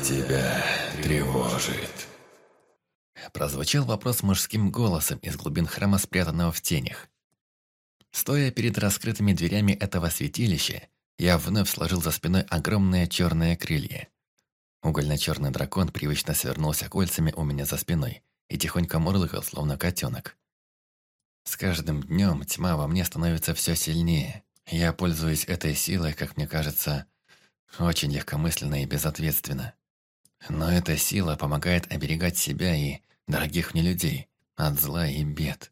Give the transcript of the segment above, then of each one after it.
тебя тревожит?» Прозвучал вопрос мужским голосом из глубин храма, спрятанного в тенях. Стоя перед раскрытыми дверями этого святилища, я вновь сложил за спиной огромные черные крылья. Угольно-черный дракон привычно свернулся кольцами у меня за спиной и тихонько мурлыкал, словно котенок. С каждым днем тьма во мне становится все сильнее. Я пользуюсь этой силой, как мне кажется, очень легкомысленно и безответственно. Но эта сила помогает оберегать себя и дорогих мне людей от зла и бед.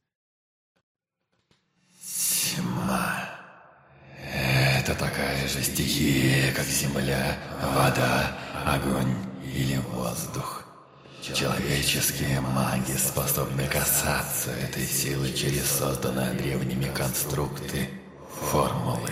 Тьма. Это такая же стихия, как земля, вода, огонь или воздух. Человеческие маги способны касаться этой силы через созданные древними конструкты, формулы.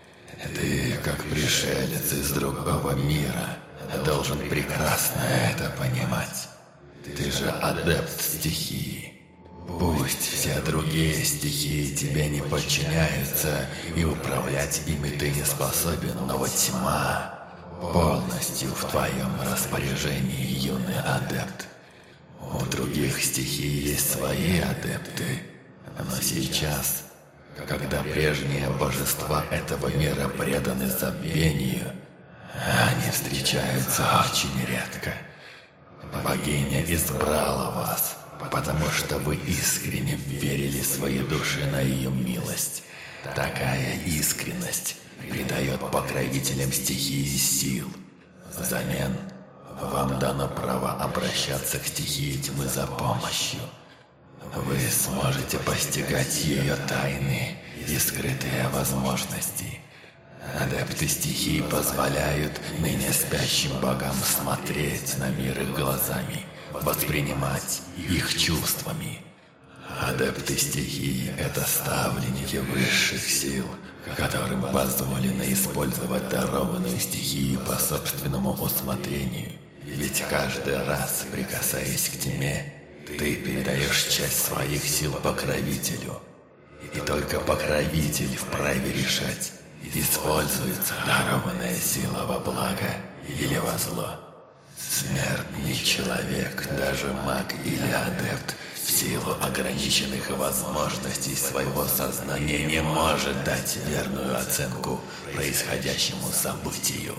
Ты, как пришелец из другого мира, должен прекрасно это понимать. Ты же адепт стихии. Пусть все другие стихии тебе не подчиняются, и управлять ими ты не способен, но вот тьма полностью в твоем распоряжении, юный адепт. У других стихий есть свои адепты, но сейчас, когда прежние божества этого мира преданы забвению, они встречаются очень редко. Богиня избрала вас, потому что вы искренне верили своей душе на ее милость. Такая искренность придает покровителям стихии сил. Взамен вам дано право обращаться к стихии тьмы за помощью. Вы сможете постигать ее тайны и скрытые возможности. Адепты стихии позволяют ныне спящим богам смотреть на мир их глазами, воспринимать их чувствами. Адепты стихии – это ставленники высших сил, которым позволено использовать дарованную стихию по собственному усмотрению. Ведь каждый раз, прикасаясь к тьме, ты передаешь часть своих сил покровителю. И только покровитель вправе решать, используется дарованная сила во благо или во зло. Смертный человек, даже маг или адепт, в силу ограниченных возможностей своего сознания не может дать верную оценку происходящему событию.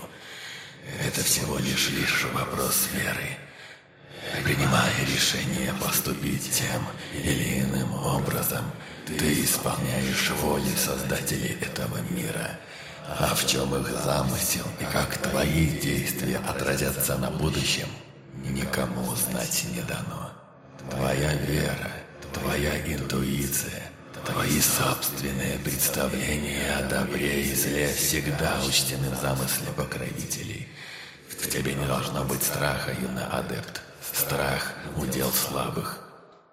Это всего лишь вопрос веры. Принимая решение поступить тем или иным образом, ты исполняешь воли создателей этого мира. А в чем их замысел и как твои действия отразятся на будущем, никому знать не дано. Твоя вера, твоя интуиция, твои собственные представления о добре и зле всегда учтены в замысле покровителей. В тебе не должно быть страха, юный адепт. Страх – удел слабых.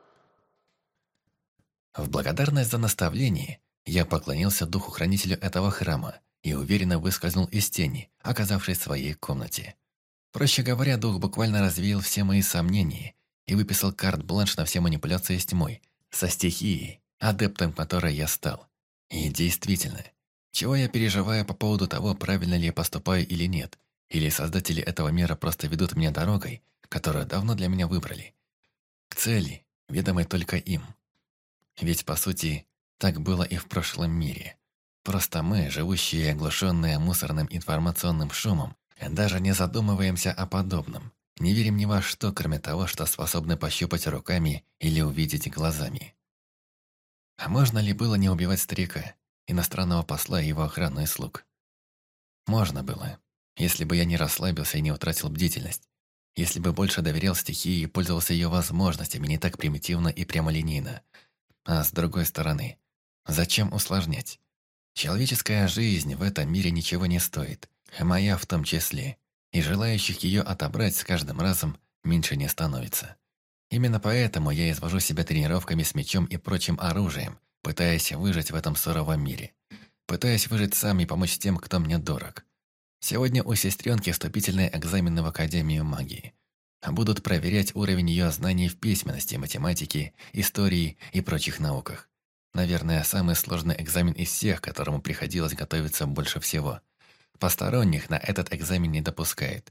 В благодарность за наставление я поклонился духу-хранителю этого храма и уверенно выскользнул из тени, оказавшись в своей комнате. Проще говоря, дух буквально развеял все мои сомнения и выписал карт-бланш на все манипуляции с тьмой, со стихией, адептом которой я стал. И действительно, чего я переживаю по поводу того, правильно ли я поступаю или нет, или создатели этого мира просто ведут меня дорогой, которую давно для меня выбрали, к цели, ведомой только им. Ведь, по сути, так было и в прошлом мире. Просто мы, живущие и оглушенные мусорным информационным шумом, даже не задумываемся о подобном, не верим ни во что, кроме того, что способны пощупать руками или увидеть глазами. А можно ли было не убивать старика, иностранного посла и его охрану и слуг? Можно было, если бы я не расслабился и не утратил бдительность, если бы больше доверял стихии и пользовался ее возможностями не так примитивно и прямолинейно. А с другой стороны, зачем усложнять? Человеческая жизнь в этом мире ничего не стоит, моя в том числе, и желающих ее отобрать с каждым разом меньше не становится. Именно поэтому я извожу себя тренировками с мечом и прочим оружием, пытаясь выжить в этом суровом мире. Пытаясь выжить сам и помочь тем, кто мне дорог. Сегодня у сестренки вступительные экзамены в Академию магии. Будут проверять уровень ее знаний в письменности, математике, истории и прочих науках. Наверное, самый сложный экзамен из всех, к которому приходилось готовиться больше всего. Посторонних на этот экзамен не допускают.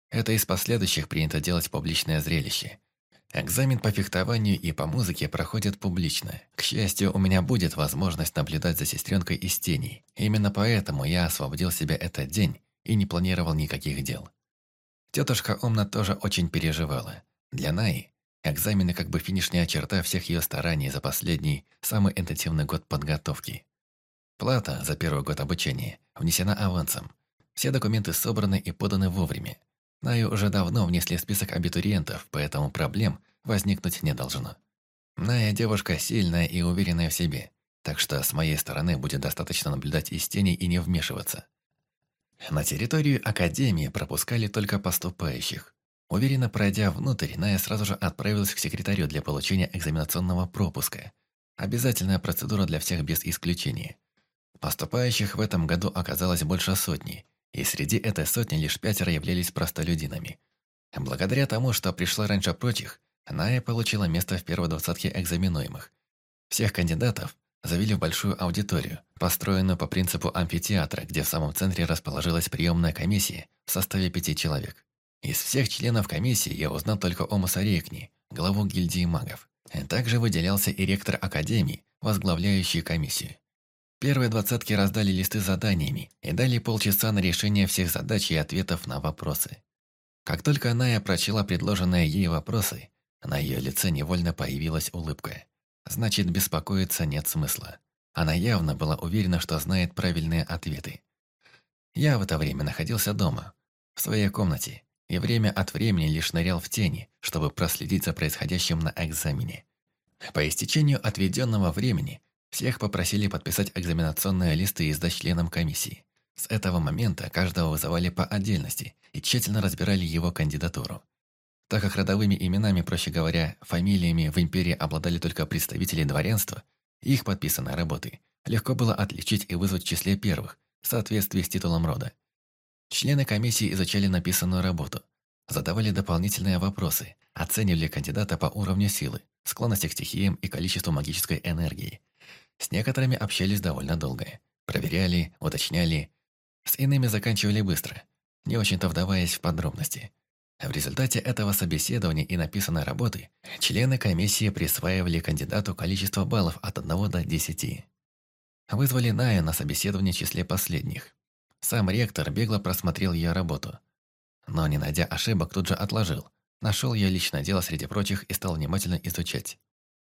Это из последующих принято делать публичное зрелище. Экзамен по фехтованию и по музыке проходит публично. К счастью, у меня будет возможность наблюдать за сестренкой из теней. Именно поэтому я освободил себя этот день и не планировал никаких дел. Тетушка Омна тоже очень переживала. Для Наи экзамены как бы финишная черта всех ее стараний за последний, самый интенсивный год подготовки. Плата за первый год обучения внесена авансом. Все документы собраны и поданы вовремя. Наю уже давно внесли в список абитуриентов, поэтому проблем возникнуть не должно. Ная девушка сильная и уверенная в себе, так что с моей стороны будет достаточно наблюдать из тени и не вмешиваться. На территорию Академии пропускали только поступающих. Уверенно пройдя внутрь, Ная сразу же отправилась к секретарю для получения экзаменационного пропуска. Обязательная процедура для всех без исключения. Поступающих в этом году оказалось больше сотни, и среди этой сотни лишь 5 являлись простолюдинами. Благодаря тому, что пришла раньше прочих, Ная получила место в первой двадцатке экзаменуемых. Всех кандидатов завели в большую аудиторию, построенную по принципу амфитеатра, где в самом центре расположилась приемная комиссия в составе 5 человек. Из всех членов комиссии я узнал только Омуса Рейкни, главу гильдии магов. Также выделялся и ректор Академии, возглавляющий комиссию. Первые двадцатки раздали листы с заданиями и дали полчаса на решение всех задач и ответов на вопросы. Как только Ная прочла предложенные ей вопросы, на ее лице невольно появилась улыбка. Значит, беспокоиться нет смысла. Она явно была уверена, что знает правильные ответы. Я в это время находился дома, в своей комнате, и время от времени лишь нырял в тени, чтобы проследить за происходящим на экзамене. По истечению отведенного времени всех попросили подписать экзаменационные листы и сдать членам комиссии. С этого момента каждого вызывали по отдельности и тщательно разбирали его кандидатуру. Так как родовыми именами, проще говоря, фамилиями в империи обладали только представители дворянства, их подписанные работы легко было отличить и вызвать в числе первых, в соответствии с титулом рода. Члены комиссии изучали написанную работу, задавали дополнительные вопросы, оценивали кандидата по уровню силы, склонности к стихиям и количеству магической энергии. С некоторыми общались довольно долго. Проверяли, уточняли. С иными заканчивали быстро, не очень-то вдаваясь в подробности. В результате этого собеседования и написанной работы члены комиссии присваивали кандидату количество баллов от 1 до 10. Вызвали Наю на собеседование в числе последних. Сам ректор бегло просмотрел ее работу. Но, не найдя ошибок, тут же отложил. Нашел ее личное дело среди прочих и стал внимательно изучать.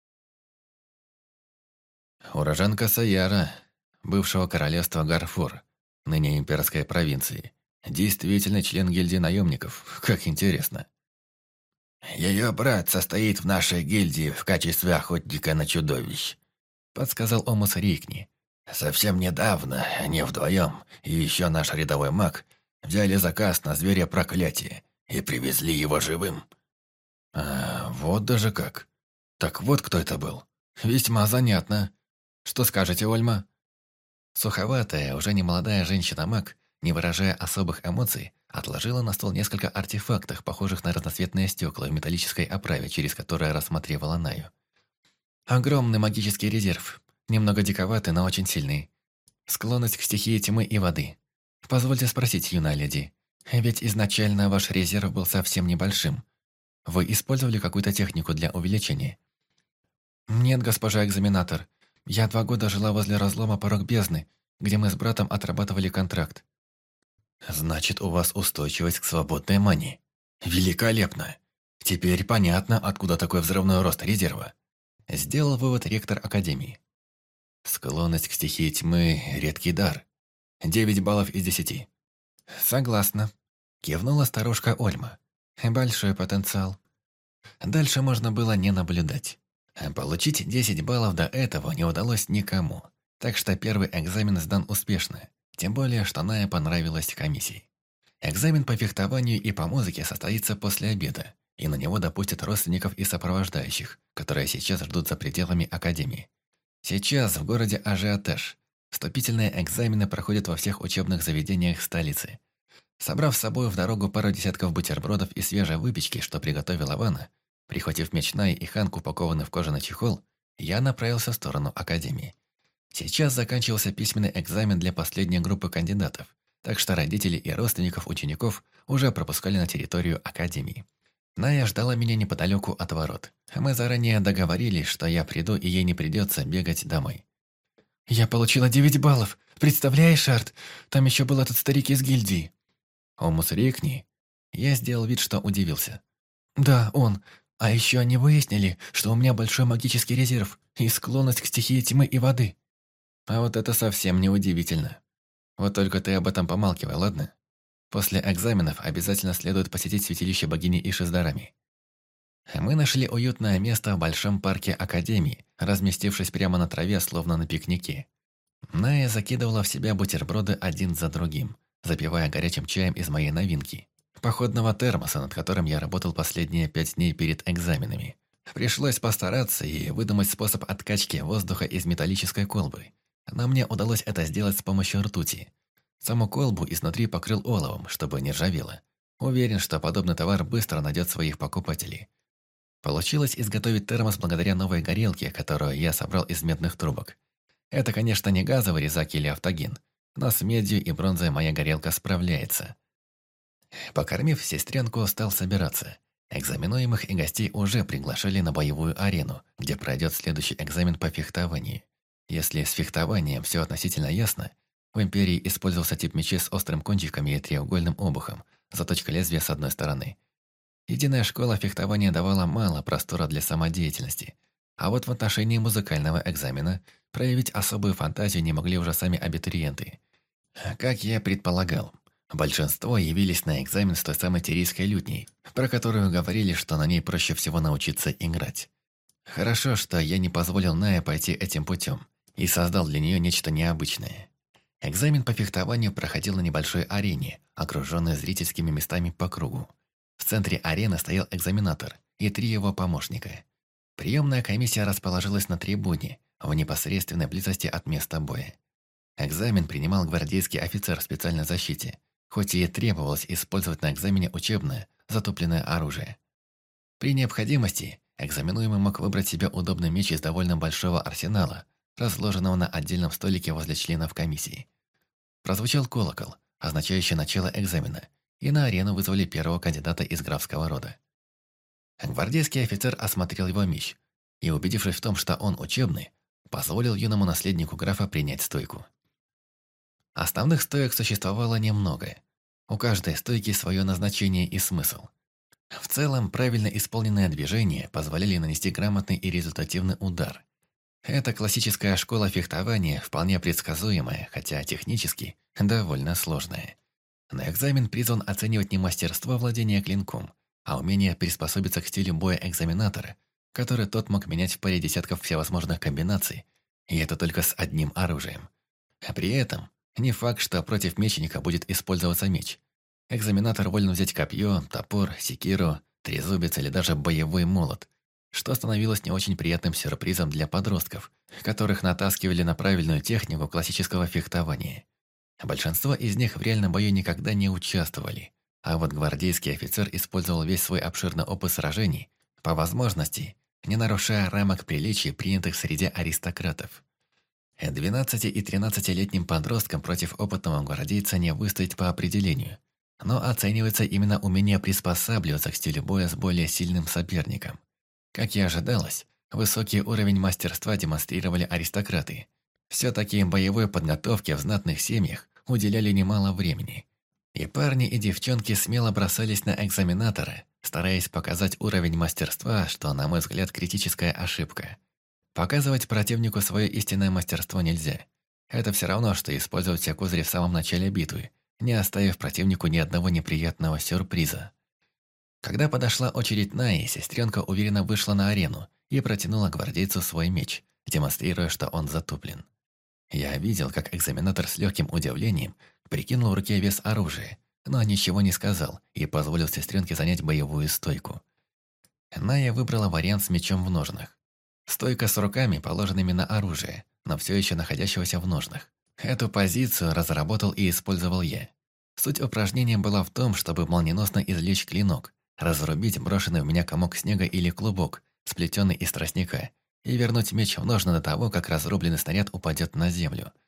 Уроженка Саяра, бывшего королевства Гарфур, ныне имперской провинции. Действительно член гильдии наемников. Как интересно. «Ее брат состоит в нашей гильдии в качестве охотника на чудовищ», подсказал Омус Рейкни. «Совсем недавно они вдвоем и еще наш рядовой маг взяли заказ на зверя проклятия и привезли его живым». Вот даже как. Так вот кто это был. Весьма занятно. Что скажете, Ольма? Суховатая, уже немолодая женщина-маг, не выражая особых эмоций, отложила на стол несколько артефактов, похожих на разноцветные стекла в металлической оправе, через которое рассматривала Наю. Огромный магический резерв. Немного диковатый, но очень сильный. Склонность к стихии тьмы и воды. Позвольте спросить, юная леди, ведь изначально ваш резерв был совсем небольшим. Вы использовали какую-то технику для увеличения? Нет, госпожа экзаменатор. Я 2 года жила возле разлома Порог Бездны, где мы с братом отрабатывали контракт. Значит, у вас устойчивость к свободной мании. Великолепно. Теперь понятно, откуда такой взрывной рост резерва. Сделал вывод ректор Академии. Склонность к стихии тьмы – редкий дар. 9 баллов из 10. Согласна. Кивнула старушка Ольма. Большой потенциал. Дальше можно было не наблюдать. Получить 10 баллов до этого не удалось никому. Так что первый экзамен сдан успешно. Тем более, что Ная понравилась комиссии. Экзамен по фехтованию и по музыке состоится после обеда, и на него допустят родственников и сопровождающих, которые сейчас ждут за пределами Академии. Сейчас в городе ажиотаж. Вступительные экзамены проходят во всех учебных заведениях столицы. Собрав с собой в дорогу пару десятков бутербродов и свежей выпечки, что приготовила Вана, прихватив меч Наи и Ханку, упакованный в кожаный чехол, я направился в сторону Академии. Сейчас заканчивался письменный экзамен для последней группы кандидатов. так что родителей и родственников учеников уже пропускали на территорию академии. Ная ждала меня неподалеку от ворот. Мы заранее договорились, что я приду, и ей не придется бегать домой. «Я получила 9 баллов. Представляешь, Арт? Там еще был этот старик из гильдии». «Омус Рикни?» Я сделал вид, что удивился. «Да, он. А еще они выяснили, что у меня большой магический резерв и склонность к стихии тьмы и воды». А вот это совсем не удивительно. Вот только ты об этом помалкивай, ладно? После экзаменов обязательно следует посетить святилище богини Ишиздарами. Мы нашли уютное место в большом парке Академии, разместившись прямо на траве, словно на пикнике. Ная закидывала в себя бутерброды один за другим, запивая горячим чаем из моей новинки. Походного термоса, над которым я работал последние 5 дней перед экзаменами. Пришлось постараться и выдумать способ откачки воздуха из металлической колбы. Но мне удалось это сделать с помощью ртути. Саму колбу изнутри покрыл оловом, чтобы не ржавело. Уверен, что подобный товар быстро найдет своих покупателей. Получилось изготовить термос благодаря новой горелке, которую я собрал из медных трубок. Это, конечно, не газовый резак или автоген, но с медью и бронзой моя горелка справляется. Покормив сестренку, стал собираться. Экзаменуемых и гостей уже приглашали на боевую арену, где пройдет следующий экзамен по фехтованию. Если с фехтованием все относительно ясно, в Империи использовался тип мечей с острым кончиками и треугольным обухом, заточка лезвия с одной стороны. Единая школа фехтования давала мало простора для самодеятельности, а вот в отношении музыкального экзамена проявить особую фантазию не могли уже сами абитуриенты. Как я предполагал, большинство явились на экзамен с той самой тирийской лютней, про которую говорили, что на ней проще всего научиться играть. Хорошо, что я не позволил Ная пойти этим путем и создал для нее нечто необычное. Экзамен по фехтованию проходил на небольшой арене, окруженной зрительскими местами по кругу. В центре арены стоял экзаменатор и 3 его помощника. Приемная комиссия расположилась на трибуне, в непосредственной близости от места боя. Экзамен принимал гвардейский офицер в специальной защите, хоть и требовалось использовать на экзамене учебное, затупленное оружие. При необходимости экзаменуемый мог выбрать себе удобный меч из довольно большого арсенала, разложенного на отдельном столике возле членов комиссии. Прозвучал колокол, означающий начало экзамена, и на арену вызвали первого кандидата из графского рода. Гвардейский офицер осмотрел его меч и, убедившись в том, что он учебный, позволил юному наследнику графа принять стойку. Основных стоек существовало немного. У каждой стойки свое назначение и смысл. В целом, правильно исполненные движения позволяли нанести грамотный и результативный удар. Эта классическая школа фехтования вполне предсказуемая, хотя технически довольно сложная. На экзамен призван оценивать не мастерство владения клинком, а умение приспособиться к стилю боя экзаменатора, который тот мог менять в паре десятков всевозможных комбинаций, и это только с одним оружием. А при этом не факт, что против мечника будет использоваться меч. Экзаменатор волен взять копье, топор, секиру, трезубец или даже боевой молот, что становилось не очень приятным сюрпризом для подростков, которых натаскивали на правильную технику классического фехтования. Большинство из них в реальном бою никогда не участвовали, а вот гвардейский офицер использовал весь свой обширный опыт сражений, по возможности, не нарушая рамок приличий, принятых среди аристократов. 12- и 13-летним подросткам против опытного гвардейца не выстоять по определению, но оценивается именно умение приспосабливаться к стилю боя с более сильным соперником. Как и ожидалось, высокий уровень мастерства демонстрировали аристократы. Все-таки боевой подготовке в знатных семьях уделяли немало времени. И парни, и девчонки смело бросались на экзаменатора, стараясь показать уровень мастерства, что, на мой взгляд, критическая ошибка. Показывать противнику свое истинное мастерство нельзя. Это все равно, что использовать все козыри в самом начале битвы, не оставив противнику ни одного неприятного сюрприза. Когда подошла очередь Наи, сестренка уверенно вышла на арену и протянула гвардейцу свой меч, демонстрируя, что он затуплен. Я видел, как экзаменатор с легким удивлением прикинул в руке вес оружия, но ничего не сказал и позволил сестренке занять боевую стойку. Ная выбрала вариант с мечом в ножнах. Стойка с руками, положенными на оружие, но все еще находящегося в ножнах. Эту позицию разработал и использовал я. Суть упражнения была в том, чтобы молниеносно извлечь клинок, разрубить брошенный в меня комок снега или клубок, сплетенный из тростника, и вернуть меч в ножны до того, как разрубленный снаряд упадет на землю.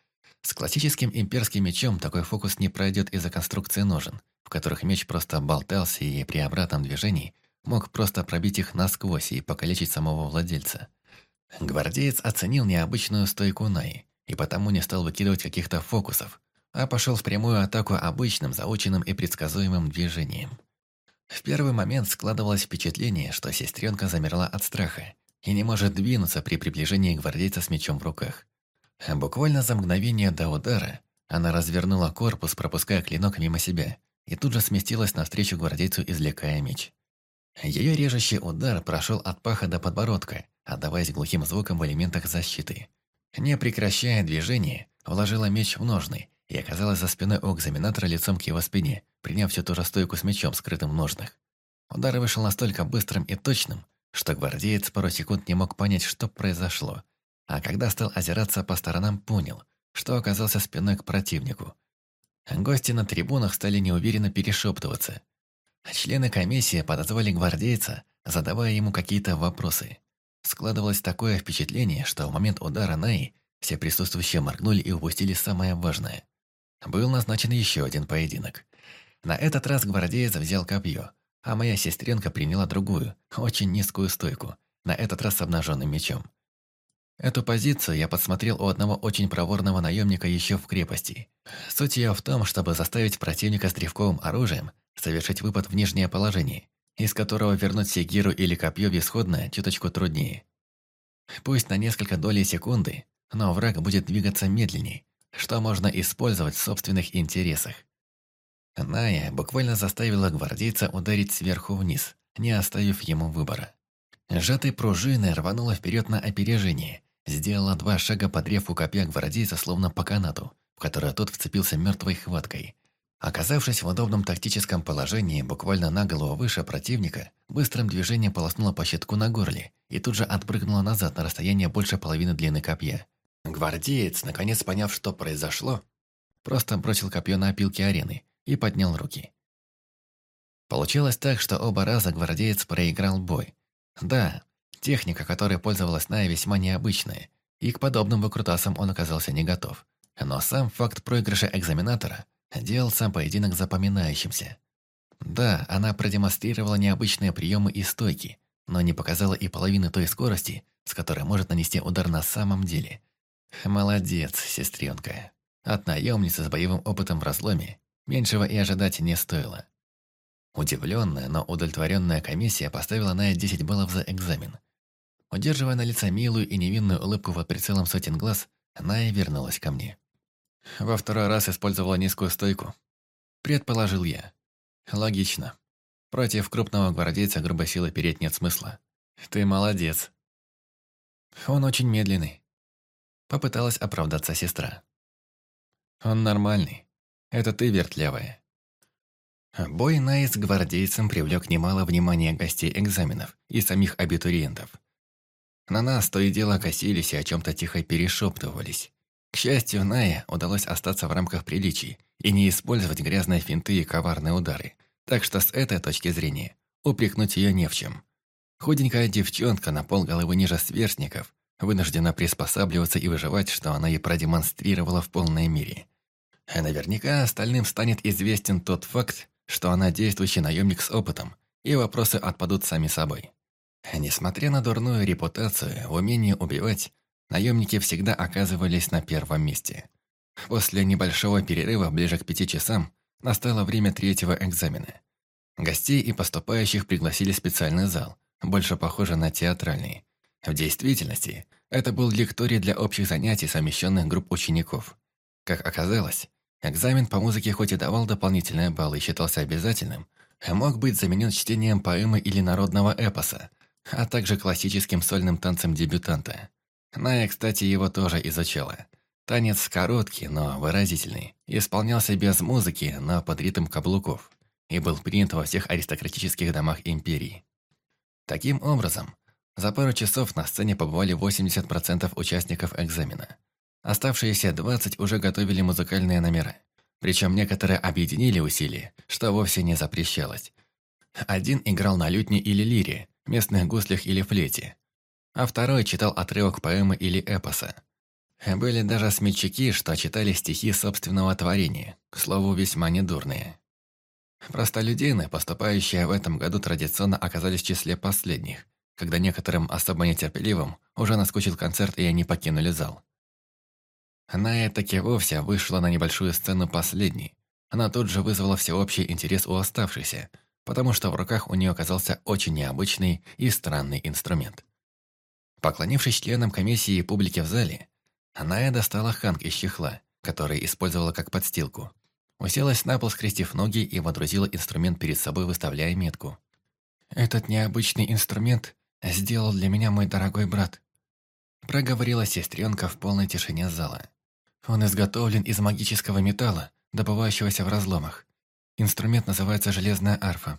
С классическим имперским мечом такой фокус не пройдет из-за конструкции ножен, в которых меч просто болтался и при обратном движении мог просто пробить их насквозь и покалечить самого владельца. Гвардеец оценил необычную стойку Наи и потому не стал выкидывать каких-то фокусов, а пошел в прямую атаку обычным, заученным и предсказуемым движением. В первый момент складывалось впечатление, что сестренка замерла от страха и не может двинуться при приближении гвардейца с мечом в руках. Буквально за мгновение до удара она развернула корпус, пропуская клинок мимо себя, и тут же сместилась навстречу гвардейцу, извлекая меч. Ее режущий удар прошел от паха до подбородка, отдаваясь глухим звуком в элементах защиты. Не прекращая движение, вложила меч в ножны и оказалась за спиной у экзаменатора лицом к его спине, приняв всю ту же стойку с мечом, скрытым в ножнах. Удар вышел настолько быстрым и точным, что гвардеец пару секунд не мог понять, что произошло, а когда стал озираться по сторонам, понял, что оказался спиной к противнику. Гости на трибунах стали неуверенно перешептываться. Члены комиссии подозвали гвардейца, задавая ему какие-то вопросы. Складывалось такое впечатление, что в момент удара Наи все присутствующие моргнули и упустили самое важное. Был назначен еще один поединок. На этот раз гвардеец взял копье, а моя сестренка приняла другую, очень низкую стойку, на этот раз с обнаженным мечом. Эту позицию я подсмотрел у одного очень проворного наемника еще в крепости. Суть ее в том, чтобы заставить противника с древковым оружием совершить выпад в нижнее положение, из которого вернуть секиру или копье в исходное чуточку труднее. Пусть на несколько долей секунды, но враг будет двигаться медленнее, что можно использовать в собственных интересах. Ная буквально заставила гвардейца ударить сверху вниз, не оставив ему выбора. Сжатой пружиной рванула вперед на опережение, сделала 2 шага, подрев у копья гвардейца словно по канату, в которое тот вцепился мертвой хваткой. Оказавшись в удобном тактическом положении, буквально на голову выше противника, быстрым движением полоснула по щитку на горле и тут же отпрыгнула назад на расстояние больше половины длины копья. Гвардеец, наконец поняв, что произошло, просто бросил копье на опилки арены и поднял руки. Получилось так, что оба раза гвардеец проиграл бой. Да, техника, которой пользовалась Ная, весьма необычная, и к подобным выкрутасам он оказался не готов. Но сам факт проигрыша экзаменатора делал сам поединок запоминающимся. Да, она продемонстрировала необычные приемы и стойки, но не показала и половины той скорости, с которой может нанести удар на самом деле. Молодец, сестренка. От наемницы с боевым опытом в разломе меньшего и ожидать не стоило. Удивленная, но удовлетворенная комиссия поставила Ная 10 баллов за экзамен. Удерживая на лице милую и невинную улыбку под прицелом сотен глаз, Ная вернулась ко мне. Во второй раз использовала низкую стойку. Предположил я. Логично. Против крупного гвардейца грубой силы переть нет смысла. Ты молодец. Он очень медленный. Попыталась оправдаться сестра. Он нормальный. Это ты вертлявая. Бой Наи с гвардейцем привлек немало внимания гостей экзаменов и самих абитуриентов. На нас то и дело косились и о чем-то тихо перешептывались. К счастью, Нае удалось остаться в рамках приличий и не использовать грязные финты и коварные удары, так что с этой точки зрения упрекнуть ее не в чем. Худенькая девчонка на полголовы ниже сверстников вынуждена приспосабливаться и выживать, что она и продемонстрировала в полной мере. А наверняка остальным станет известен тот факт, что она действующий наемник с опытом, и вопросы отпадут сами собой. Несмотря на дурную репутацию в умении убивать, наемники всегда оказывались на первом месте. После небольшого перерыва, ближе к 5 часам, настало время 3-го экзамена. Гостей и поступающих пригласили в специальный зал, больше похожий на театральный. В действительности, это был лекторий для общих занятий совмещенных групп учеников. Как оказалось, экзамен по музыке хоть и давал дополнительные баллы и считался обязательным, мог быть заменен чтением поэмы или народного эпоса, а также классическим сольным танцем дебютанта. Ная, кстати, его тоже изучала. Танец короткий, но выразительный, исполнялся без музыки, но под ритм каблуков, и был принят во всех аристократических домах империи. Таким образом, за пару часов на сцене побывали 80% участников экзамена. Оставшиеся 20 уже готовили музыкальные номера. Причем некоторые объединили усилия, что вовсе не запрещалось. Один играл на лютне или лире, местных гуслях или флейте, а второй читал отрывок поэмы или эпоса. Были даже смельчаки, что читали стихи собственного творения, к слову, весьма недурные. Простолюдины, поступающие в этом году, традиционно оказались в числе последних, когда некоторым особо нетерпеливым уже наскучил концерт, и они покинули зал. Ная таки вовсе вышла на небольшую сцену последней. Она тут же вызвала всеобщий интерес у оставшихся, потому что в руках у нее оказался очень необычный и странный инструмент. Поклонившись членам комиссии и публике в зале, Ная достала ханг из чехла, который использовала как подстилку. Уселась на пол, скрестив ноги, и водрузила инструмент перед собой, выставляя метку. «Этот необычный инструмент сделал для меня мой дорогой брат», проговорила сестренка в полной тишине зала. «Он изготовлен из магического металла, добывающегося в разломах. Инструмент называется «железная арфа».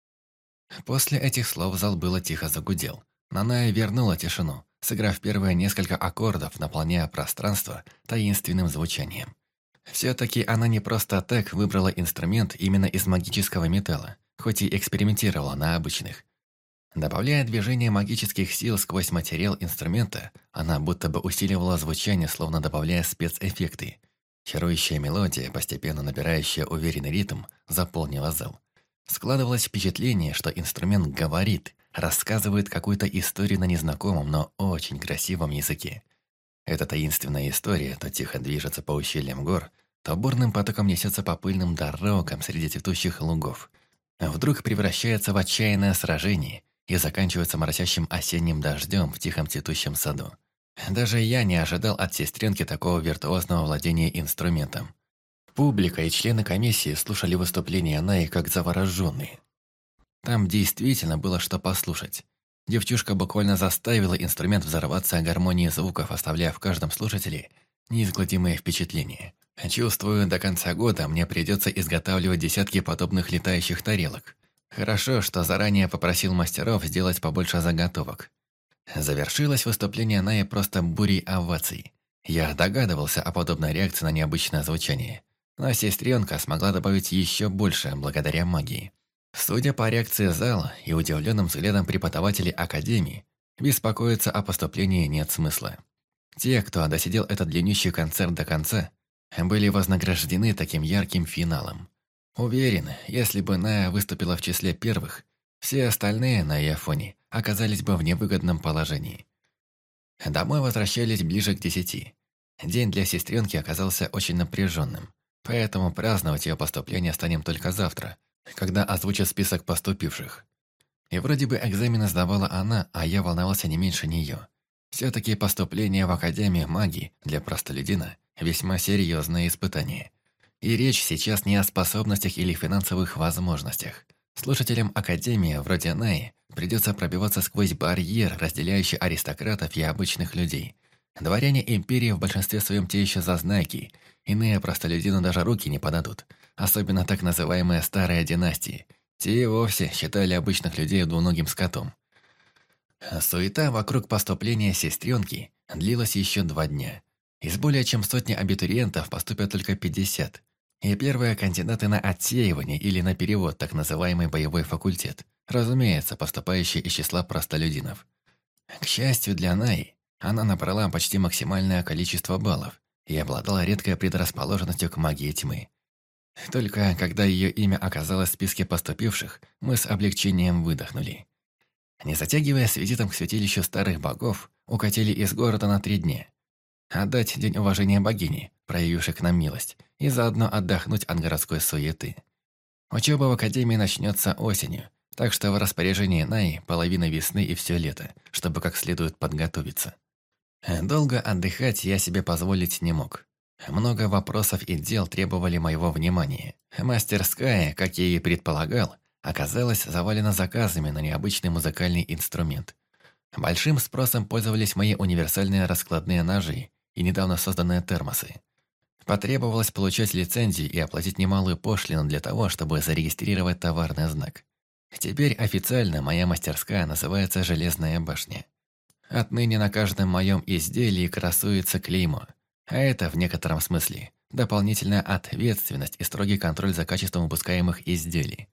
После этих слов зал было тихо загудел. Наная вернула тишину, сыграв первые несколько аккордов, наполняя пространство таинственным звучанием. Все-таки она не просто так выбрала инструмент именно из магического металла, хоть и экспериментировала на обычных. Добавляя движение магических сил сквозь материал инструмента, она будто бы усиливала звучание, словно добавляя спецэффекты. Чарующая мелодия, постепенно набирающая уверенный ритм, заполнила зал. Складывалось впечатление, что инструмент говорит, рассказывает какую-то историю на незнакомом, но очень красивом языке. Эта таинственная история то тихо движется по ущельям гор, то бурным потоком несется по пыльным дорогам среди цветущих лугов. Вдруг превращается в отчаянное сражение и заканчивается моросящим осенним дождем в тихом цветущем саду. Даже я не ожидал от сестренки такого виртуозного владения инструментом. Публика и члены комиссии слушали выступления Наи как завороженные. Там действительно было что послушать. Девчушка буквально заставила инструмент взорваться о гармонии звуков, оставляя в каждом слушателе неизгладимые впечатления. Чувствую, до конца года мне придется изготавливать десятки подобных летающих тарелок. Хорошо, что заранее попросил мастеров сделать побольше заготовок. Завершилось выступление Наи просто бурей оваций. Я догадывался о подобной реакции на необычное звучание. Но сестренка смогла добавить еще больше благодаря магии. Судя по реакции зала и удивленным взглядам преподавателей академии, беспокоиться о поступлении нет смысла. Те, кто досидел этот длиннющий концерт до конца, были вознаграждены таким ярким финалом. Уверен, если бы Ная выступила в числе первых, все остальные на ее фоне оказались бы в невыгодном положении. Домой возвращались ближе к 10. День для сестренки оказался очень напряженным, поэтому праздновать ее поступление станем только завтра, когда озвучат список поступивших. И вроде бы экзамены сдавала она, а я волновался не меньше нее. Все-таки поступление в Академию магии для простолюдина – весьма серьезное испытание. И речь сейчас не о способностях или финансовых возможностях. Слушателям Академии, вроде Наи, придется пробиваться сквозь барьер, разделяющий аристократов и обычных людей. Дворяне империи в большинстве своем те еще зазнайки, иные простолюдину даже руки не подадут, особенно так называемые старые династии. Те и вовсе считали обычных людей двуногим скотом. Суета вокруг поступления сестренки длилась еще 2 дня. Из более чем сотни абитуриентов поступят только 50. И первые кандидаты на отсеивание или на перевод, так называемый боевой факультет. Разумеется, поступающие из числа простолюдинов. К счастью для Наи, она набрала почти максимальное количество баллов и обладала редкой предрасположенностью к магии тьмы. Только когда ее имя оказалось в списке поступивших, мы с облегчением выдохнули. Не затягивая с визитом к святилищу старых богов, укатили из города на 3 дня. Отдать день уважения богине, проявившей к нам милость, и заодно отдохнуть от городской суеты. Учеба в академии начнется осенью, так что в распоряжении Наи половина весны и все лето, чтобы как следует подготовиться. Долго отдыхать я себе позволить не мог. Много вопросов и дел требовали моего внимания. Мастерская, как я и предполагал, оказалась завалена заказами на необычный музыкальный инструмент. Большим спросом пользовались мои универсальные раскладные ножи и недавно созданные термосы. Потребовалось получать лицензию и оплатить немалую пошлину для того, чтобы зарегистрировать товарный знак. Теперь официально моя мастерская называется «Железная башня». Отныне на каждом моем изделии красуется клеймо, а это, в некотором смысле, дополнительная ответственность и строгий контроль за качеством выпускаемых изделий.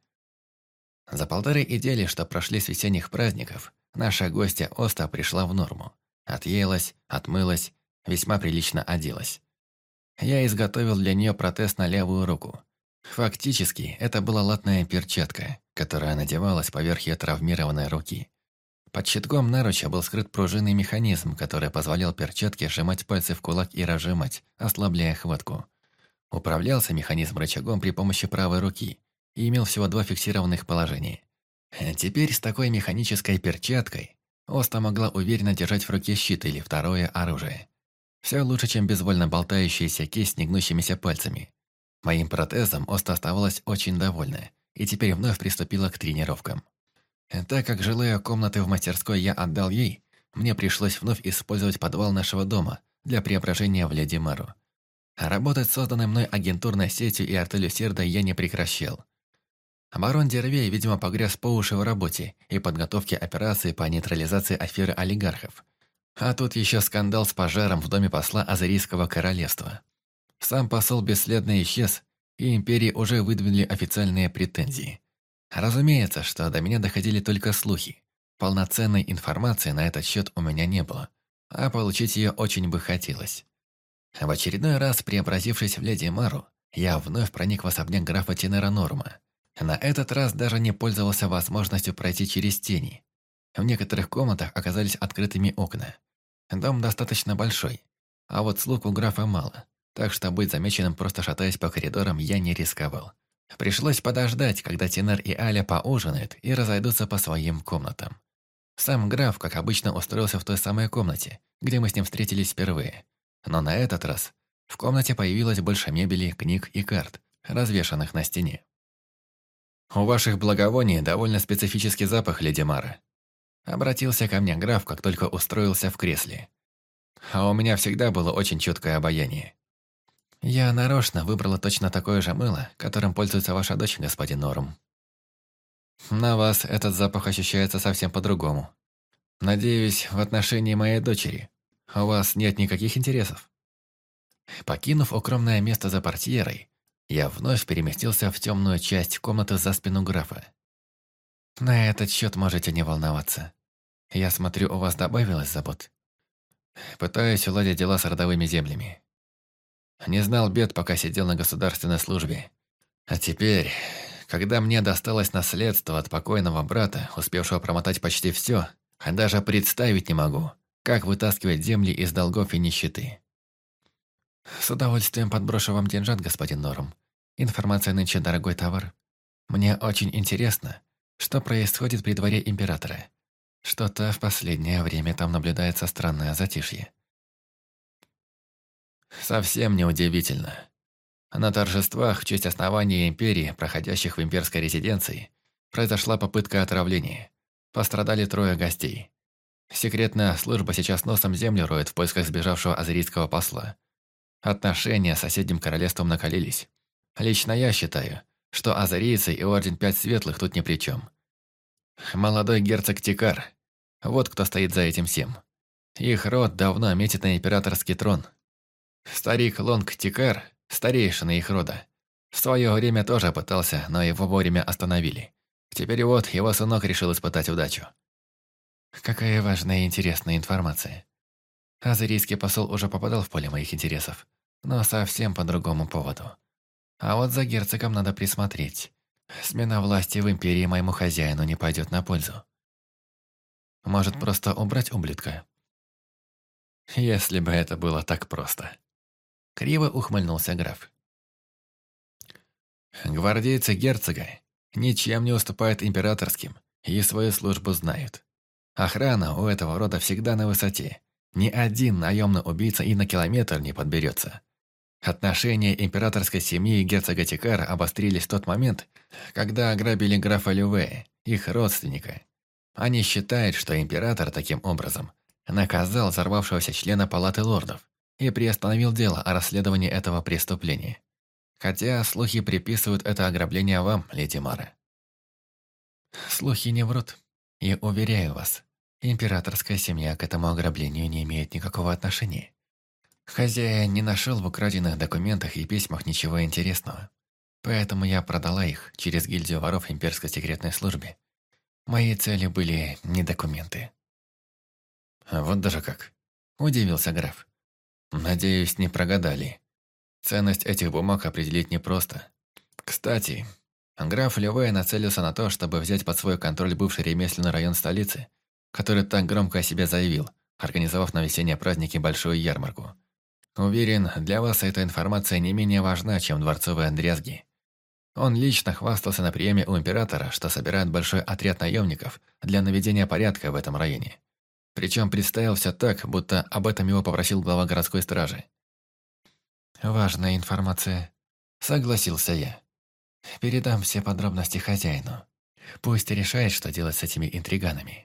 За 1,5 недели, что прошли с весенних праздников, наша гостья Оста пришла в норму. Отъелась, отмылась, весьма прилично оделась. Я изготовил для нее протез на левую руку. Фактически, это была латная перчатка, которая надевалась поверх ее травмированной руки. Под щитком наруча был скрыт пружинный механизм, который позволял перчатке сжимать пальцы в кулак и разжимать, ослабляя хватку. Управлялся механизм рычагом при помощи правой руки и имел всего 2 фиксированных положения. Теперь с такой механической перчаткой Оста могла уверенно держать в руке щит или второе оружие. Все лучше, чем безвольно болтающаяся кисть с негнущимися пальцами. Моим протезом Оста оставалась очень довольна и теперь вновь приступила к тренировкам. Так как жилые комнаты в мастерской я отдал ей, мне пришлось вновь использовать подвал нашего дома для преображения в Леди Мару. Работать с созданной мной агентурной сетью и артелью Серда я не прекращал. Барон Дервей, видимо, погряз по уши в работе и подготовке операции по нейтрализации аферы олигархов. А тут еще скандал с пожаром в доме посла Азерийского королевства. Сам посол бесследно исчез, и империи уже выдвинули официальные претензии. Разумеется, что до меня доходили только слухи. Полноценной информации на этот счет у меня не было, а получить ее очень бы хотелось. В очередной раз, преобразившись в Леди Мару, я вновь проник в особняк графа Тенера Норма. На этот раз даже не пользовался возможностью пройти через тени. В некоторых комнатах оказались открытыми окна. Дом достаточно большой, а вот слуг у графа мало, так что быть замеченным, просто шатаясь по коридорам, я не рисковал. Пришлось подождать, когда Тенер и Аля поужинают и разойдутся по своим комнатам. Сам граф, как обычно, устроился в той самой комнате, где мы с ним встретились впервые. Но на этот раз в комнате появилось больше мебели, книг и карт, развешанных на стене. «У ваших благовоний довольно специфический запах, леди Мара», — обратился ко мне граф, как только устроился в кресле. «А у меня всегда было очень чуткое обаяние. Я нарочно выбрала точно такое же мыло, которым пользуется ваша дочь, господин Норм. На вас этот запах ощущается совсем по-другому. Надеюсь, в отношении моей дочери у вас нет никаких интересов». Покинув укромное место за портьерой, я вновь переместился в темную часть комнаты за спину графа. На этот счет можете не волноваться. Я смотрю, у вас добавилось забот. Пытаюсь уладить дела с родовыми землями. Не знал бед, пока сидел на государственной службе. А теперь, когда мне досталось наследство от покойного брата, успевшего промотать почти все, даже представить не могу, как вытаскивать земли из долгов и нищеты. С удовольствием подброшу вам деньжат, господин Норм. Информация нынче дорогой товар. Мне очень интересно, что происходит при дворе императора. Что-то в последнее время там наблюдается странное затишье. Совсем неудивительно. На торжествах в честь основания империи, проходящих в имперской резиденции, произошла попытка отравления. Пострадали 3 гостей. Секретная служба сейчас носом землю роет в поисках сбежавшего азерийского посла. Отношения с соседним королевством накалились. Лично я считаю, что азерийцы и Орден Пять Светлых тут ни при чем. Молодой герцог Тикар, вот кто стоит за этим всем. Их род давно метит на императорский трон. Старик Лонг Тикар, старейшина их рода, в свое время тоже пытался, но его вовремя остановили. Теперь вот его сынок решил испытать удачу. Какая важная и интересная информация. Азерийский посол уже попадал в поле моих интересов, но совсем по другому поводу. А вот за герцогом надо присмотреть. Смена власти в империи моему хозяину не пойдет на пользу. Может, просто убрать ублюдка? Если бы это было так просто. Криво ухмыльнулся граф. Гвардейцы герцога ничем не уступают императорским и свою службу знают. Охрана у этого рода всегда на высоте. Ни один наемный убийца и на километр не подберется. Отношения императорской семьи и герцога Тикара обострились в тот момент, когда ограбили графа Лювея, их родственника. Они считают, что император таким образом наказал взорвавшегося члена Палаты лордов и приостановил дело о расследовании этого преступления. Хотя слухи приписывают это ограбление вам, леди Мара. Слухи не врут. И уверяю вас, императорская семья к этому ограблению не имеет никакого отношения. Хозяин не нашел в украденных документах и письмах ничего интересного. Поэтому я продала их через гильдию воров имперской секретной службе. Моей целью были не документы. Вот даже как. Удивился граф. Надеюсь, не прогадали. Ценность этих бумаг определить непросто. Кстати, граф Левей нацелился на то, чтобы взять под свой контроль бывший ремесленный район столицы, который так громко о себе заявил, организовав на весенние праздники большую ярмарку. Уверен, для вас эта информация не менее важна, чем дворцовые дрязги. Он лично хвастался на приеме у императора, что собирает большой отряд наемников для наведения порядка в этом районе. Причем представил все так, будто об этом его попросил глава городской стражи. «Важная информация», — согласился я. «Передам все подробности хозяину. Пусть решает, что делать с этими интриганами».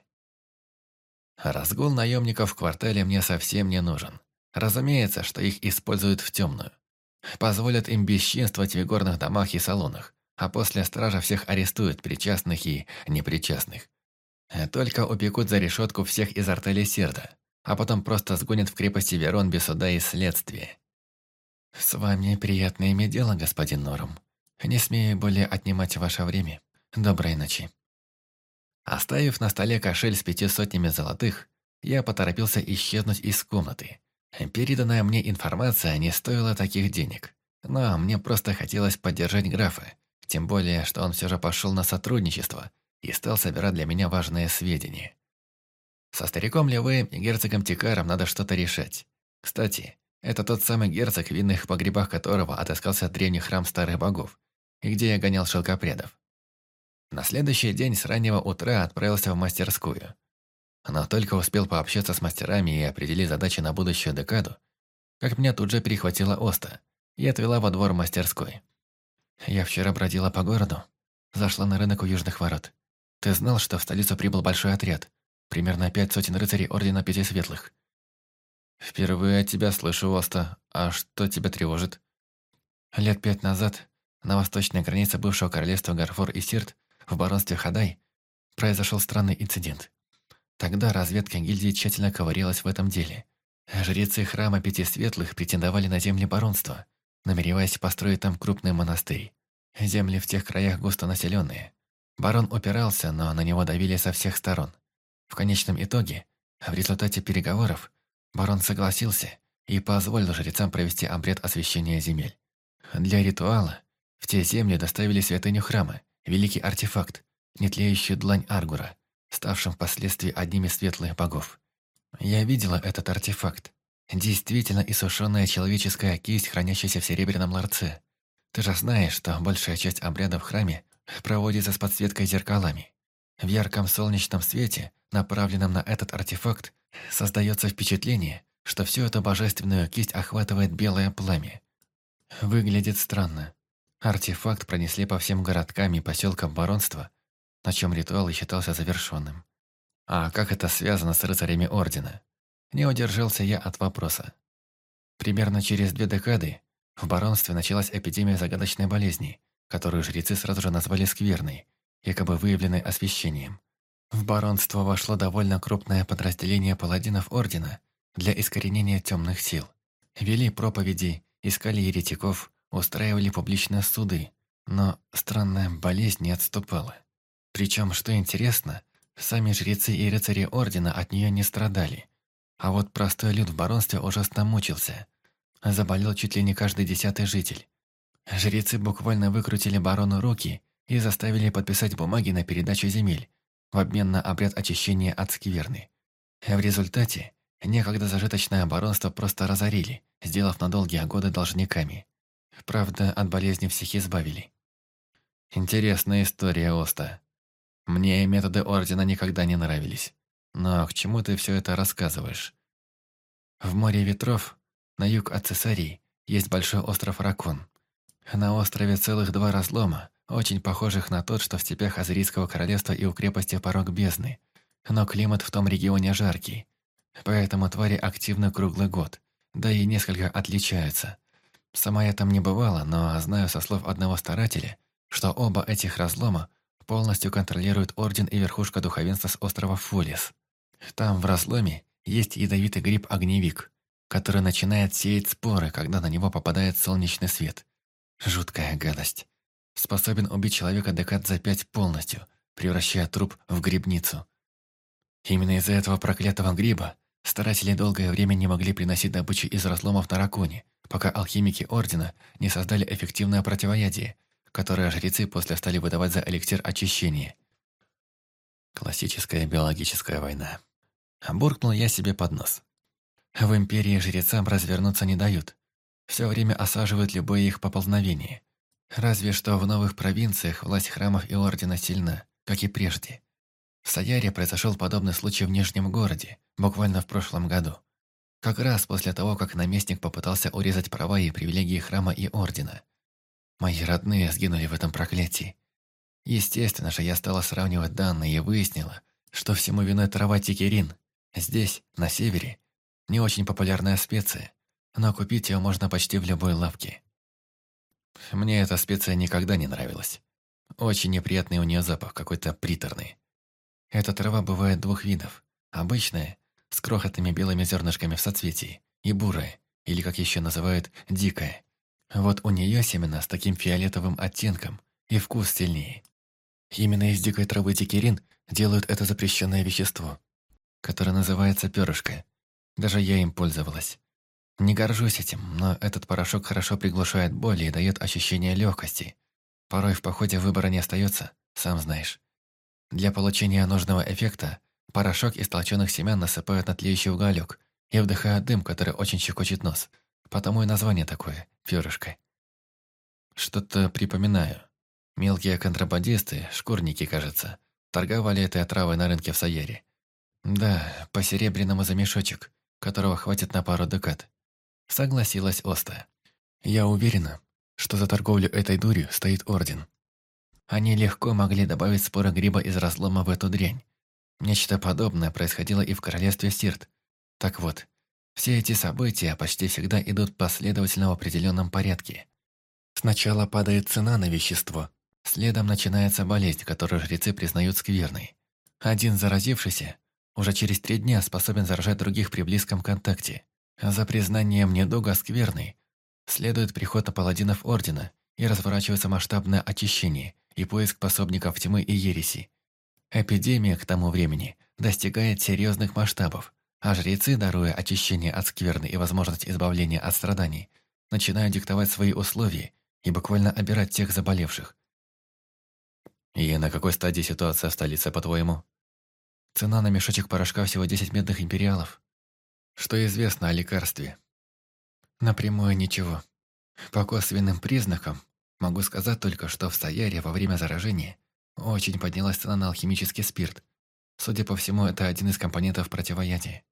Разгул наемников в квартале мне совсем не нужен. Разумеется, что их используют в темную. Позволят им бесчинствовать в игорных домах и салонах, а после стража всех арестует, причастных и непричастных. Только упекут за решетку всех из артели Серда, а потом просто сгонят в крепости Верон без суда и следствия. «С вами приятно иметь дело, господин Норм. Не смею более отнимать ваше время. Доброй ночи». Оставив на столе кошель с 500 золотых, я поторопился исчезнуть из комнаты. Переданная мне информация не стоила таких денег, но мне просто хотелось поддержать графа, тем более, что он все же пошел на сотрудничество и стал собирать для меня важные сведения. Со стариком Левеем и герцогом Тикаром надо что-то решать. Кстати, это тот самый герцог, в винных погребах которого отыскался древний храм старых богов, и где я гонял шелкопрядов. На следующий день с раннего утра отправился в мастерскую. Но только успел пообщаться с мастерами и определить задачи на будущую декаду, как меня тут же перехватила Оста и отвела во двор мастерской. «Я вчера бродила по городу, зашла на рынок у Южных ворот. Ты знал, что в столицу прибыл большой отряд, примерно 5 сотен рыцарей Ордена Пяти Светлых?» «Впервые от тебя слышу, Оста. А что тебя тревожит?» Лет 5 назад на восточной границе бывшего королевства Гарфор и Сирт в баронстве Хадай произошел странный инцидент. Тогда разведка гильдии тщательно ковырялась в этом деле. Жрецы храма Пяти Светлых претендовали на земли баронства, намереваясь построить там крупный монастырь. Земли в тех краях густонаселенные. Барон упирался, но на него давили со всех сторон. В конечном итоге, в результате переговоров, барон согласился и позволил жрецам провести обряд освящения земель. Для ритуала в те земли доставили святыню храма, великий артефакт, нетлеющую длань Аргура, ставшим впоследствии одним из светлых богов. Я видела этот артефакт. Действительно иссушенная человеческая кисть, хранящаяся в серебряном ларце. Ты же знаешь, что большая часть обряда в храме проводится с подсветкой зеркалами. В ярком солнечном свете, направленном на этот артефакт, создается впечатление, что всю эту божественную кисть охватывает белое пламя. Выглядит странно. Артефакт пронесли по всем городкам и поселкам баронства, на чем ритуал и считался завершенным. А как это связано с рыцарями Ордена? Не удержался я от вопроса. Примерно через 2 декады в баронстве началась эпидемия загадочной болезни, которую жрецы сразу же назвали скверной, якобы выявленной освящением. В баронство вошло довольно крупное подразделение паладинов Ордена для искоренения темных сил. Вели проповеди, искали еретиков, устраивали публичные суды, но странная болезнь не отступала. Причем, что интересно, сами жрецы и рыцари Ордена от нее не страдали. А вот простой люд в баронстве ужасно мучился. Заболел чуть ли не каждый 10-й житель. Жрецы буквально выкрутили барону руки и заставили подписать бумаги на передачу земель в обмен на обряд очищения от скверны. В результате некогда зажиточное баронство просто разорили, сделав на долгие годы должниками. Правда, от болезни всех избавили. Интересная история, Оста. Мне методы Ордена никогда не нравились. Но к чему ты все это рассказываешь? В море ветров, на юг от Цесарии, есть большой остров Ракон. На острове целых 2 разлома, очень похожих на тот, что в степях Азерийского королевства и у крепости Порог Бездны. Но климат в том регионе жаркий. Поэтому твари активны круглый год, да и несколько отличаются. Сама я там не бывала, но знаю со слов одного старателя, что оба этих разлома полностью контролируют Орден и верхушка духовенства с острова Фолис. Там, в разломе, есть ядовитый гриб-огневик, который начинает сеять споры, когда на него попадает солнечный свет. Жуткая гадость. Способен убить человека декад за 5 полностью, превращая труп в грибницу. Именно из-за этого проклятого гриба Старатели долгое время не могли приносить добычу из разломов на Ракуне, пока алхимики Ордена не создали эффективное противоядие, которое жрецы после стали выдавать за эликсир очищения. Классическая биологическая война. Буркнул я себе под нос. В Империи жрецам развернуться не дают. Все время осаживают любое их поползновение. Разве что в новых провинциях власть храмов и Ордена сильна, как и прежде. В Саяре произошел подобный случай в Нижнем городе, буквально в прошлом году. Как раз после того, как наместник попытался урезать права и привилегии храма и Ордена. Мои родные сгинули в этом проклятии. Естественно же, я стала сравнивать данные и выяснила, что всему виной трава тикерин. Здесь, на севере, не очень популярная специя, но купить ее можно почти в любой лавке. Мне эта специя никогда не нравилась. Очень неприятный у нее запах, какой-то приторный. Эта трава бывает двух видов. Обычная, с крохотными белыми зернышками в соцветии, и бурая, или как еще называют, дикая. Вот у нее семена с таким фиолетовым оттенком, и вкус сильнее. Именно из дикой травы тикерин делают это запрещенное вещество, которое называется перышко. Даже я им пользовалась. Не горжусь этим, но этот порошок хорошо приглушает боль и дает ощущение легкости. Порой в походе выбора не остается, сам знаешь. Для получения нужного эффекта порошок из толченых семян насыпают на тлеющий уголек и вдыхают дым, который очень щекочет нос. Потому и название такое – перышко. Что-то припоминаю. Мелкие контрабандисты, шкурники, кажется, торговали этой отравой на рынке в Саяре. Да, по серебряному за мешочек, которого хватит на пару декад. Согласилась Оста. Я уверена, что за торговлю этой дурью стоит Орден. Они легко могли добавить споры гриба из разлома в эту дрянь. Нечто подобное происходило и в королевстве Сирт. Так вот, все эти события почти всегда идут последовательно в определенном порядке. Сначала падает цена на вещество, следом начинается болезнь, которую жрецы признают скверной. Один заразившийся уже через 3 дня способен заражать других при близком контакте. За признанием недуга скверной следует приход на паладинов Ордена и разворачивается масштабное очищение и поиск пособников тьмы и ереси. Эпидемия к тому времени достигает серьезных масштабов, а жрецы, даруя очищение от скверны и возможность избавления от страданий, начинают диктовать свои условия и буквально обирать тех заболевших. И на какой стадии ситуация в столице, по-твоему? Цена на мешочек порошка всего 10 медных империалов. Что известно о лекарстве? Напрямую ничего. По косвенным признакам могу сказать только, что в Саяре во время заражения очень поднялась цена на алхимический спирт. Судя по всему, это один из компонентов противоядия.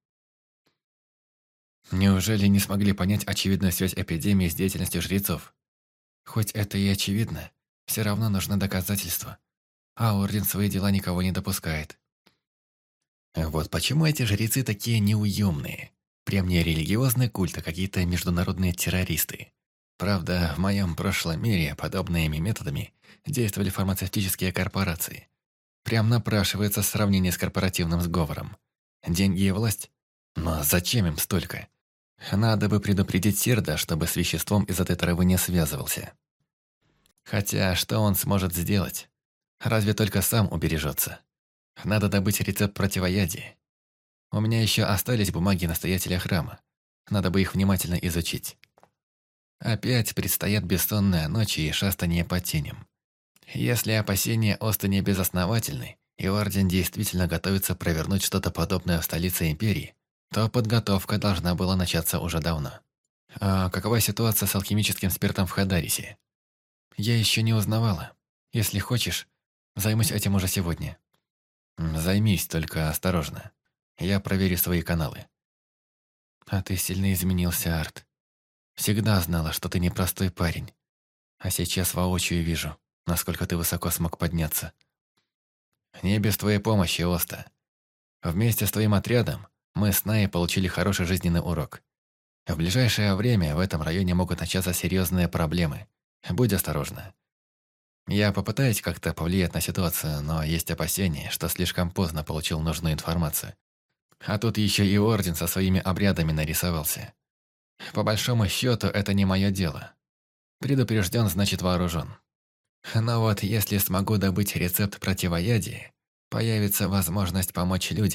Неужели не смогли понять очевидную связь эпидемии с деятельностью жрецов? Хоть это и очевидно, все равно нужны доказательства. А Орден свои дела никого не допускает. Вот почему эти жрецы такие неуемные. Прям не религиозный культ, а какие-то международные террористы. Правда, в моем прошлом мире подобными методами действовали фармацевтические корпорации. Прям напрашивается сравнение с корпоративным сговором. Деньги и власть? Но зачем им столько? Надо бы предупредить Сирда, чтобы с веществом из этой травы не связывался. Хотя, что он сможет сделать? Разве только сам убережется. Надо добыть рецепт противоядия. У меня еще остались бумаги настоятеля храма. Надо бы их внимательно изучить. Опять предстоят бессонные ночи и шастание по теням. Если опасения Осты не безосновательны, и Орден действительно готовится провернуть что-то подобное в столице Империи, то подготовка должна была начаться уже давно. А какова ситуация с алхимическим спиртом в Хадарисе? Я еще не узнавала. Если хочешь, займусь этим уже сегодня. Займись, только осторожно. Я проверю свои каналы. А ты сильно изменился, Арт. Всегда знала, что ты непростой парень. А сейчас воочию вижу, насколько ты высоко смог подняться. Не без твоей помощи, Оста. Вместе с твоим отрядом мы с Наей получили хороший жизненный урок. В ближайшее время в этом районе могут начаться серьезные проблемы. Будь осторожна. Я попытаюсь как-то повлиять на ситуацию, но есть опасения, что слишком поздно получил нужную информацию. А тут еще и Орден со своими обрядами нарисовался. По большому счету, это не мое дело. Предупрежден, значит вооружен. Но вот если смогу добыть рецепт противоядия, появится возможность помочь людям,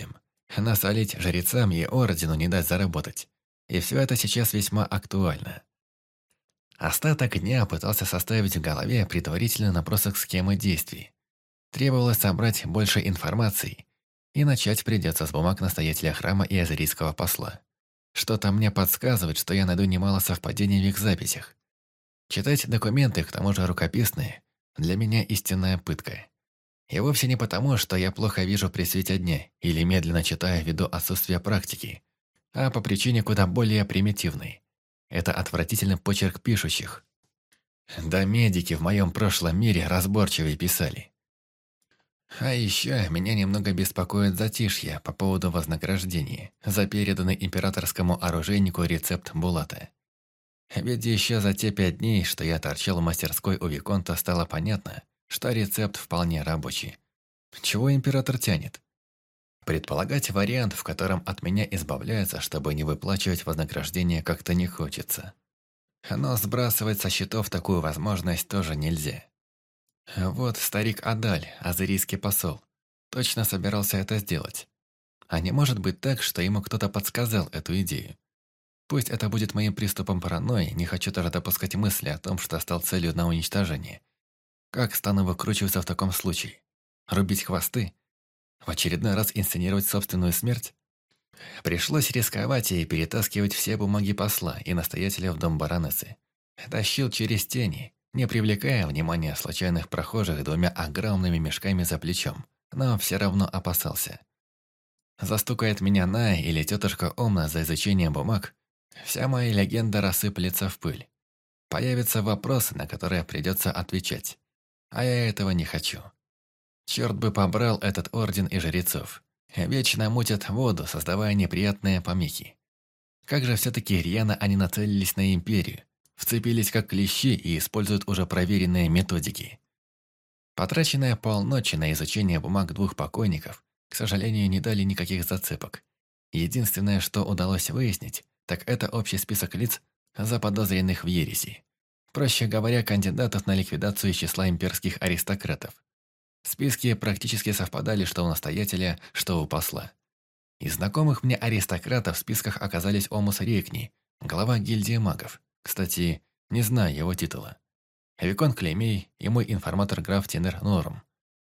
Насолить жрецам и ордену не дать заработать. И все это сейчас весьма актуально. Остаток дня пытался составить в голове предварительный набросок схемы действий. Требовалось собрать больше информации, и начать придется с бумаг настоятеля храма и азерийского посла. Что-то мне подсказывает, что я найду немало совпадений в их записях. Читать документы, к тому же рукописные, для меня истинная пытка. И вовсе не потому, что я плохо вижу при свете дня или медленно читаю ввиду отсутствия практики, а по причине куда более примитивной. Это отвратительный почерк пишущих. Да медики в моем прошлом мире разборчивее писали. А еще меня немного беспокоит затишье по поводу вознаграждения за переданный императорскому оружейнику рецепт Булата. Ведь еще за те 5 дней, что я торчал в мастерской у Виконта, стало понятно, что рецепт вполне рабочий. Чего император тянет? Предполагать вариант, в котором от меня избавляются, чтобы не выплачивать вознаграждение, как-то не хочется. Но сбрасывать со счетов такую возможность тоже нельзя. Вот старик Адаль, азерийский посол, точно собирался это сделать. А не может быть так, что ему кто-то подсказал эту идею. Пусть это будет моим приступом паранойи, не хочу даже допускать мысли о том, что стал целью на уничтожение. Как стану выкручиваться в таком случае? Рубить хвосты? В очередной раз инсценировать собственную смерть? Пришлось рисковать и перетаскивать все бумаги посла и настоятеля в дом баронессы. Тащил через тени, не привлекая внимания случайных прохожих 2 огромными мешками за плечом, но все равно опасался. Застукает меня Най или тетушка Омна за изучением бумаг, вся моя легенда рассыплется в пыль. Появятся вопросы, на которые придется отвечать. А я этого не хочу. Черт бы побрал этот орден и жрецов. Вечно мутят воду, создавая неприятные помехи. Как же все-таки рьяно они нацелились на империю, вцепились как клещи и используют уже проверенные методики. Потраченная полночи на изучение бумаг 2 покойников, к сожалению, не дали никаких зацепок. Единственное, что удалось выяснить, так это общий список лиц, заподозренных в ереси. Проще говоря, кандидатов на ликвидацию из числа имперских аристократов. Списки практически совпадали что у настоятеля, что у посла. Из знакомых мне аристократов в списках оказались Омус Рейкни, глава гильдии магов. Кстати, не знаю его титула. Виконт Клеймей и мой информатор граф Тенер Норм.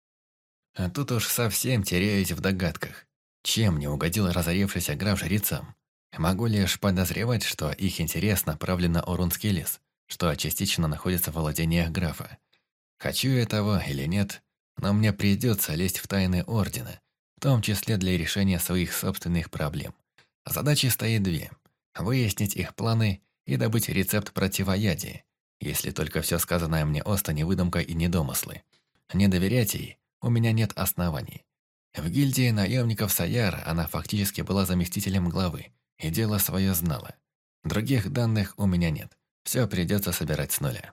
А тут уж совсем теряюсь в догадках. Чем не угодил разоревшийся граф жрецам? Могу лишь подозревать, что их интерес направлен на Орунский лес, что частично находится в владениях графа. Хочу я того или нет, но мне придется лезть в тайны ордена, в том числе для решения своих собственных проблем. Задачи стоит 2. Выяснить их планы и добыть рецепт противоядия, если только все сказанное мне Оста не выдумка и не домыслы. Не доверять ей у меня нет оснований. В гильдии наемников Саяр она фактически была заместителем главы и дело свое знала. Других данных у меня нет, все придется собирать с нуля.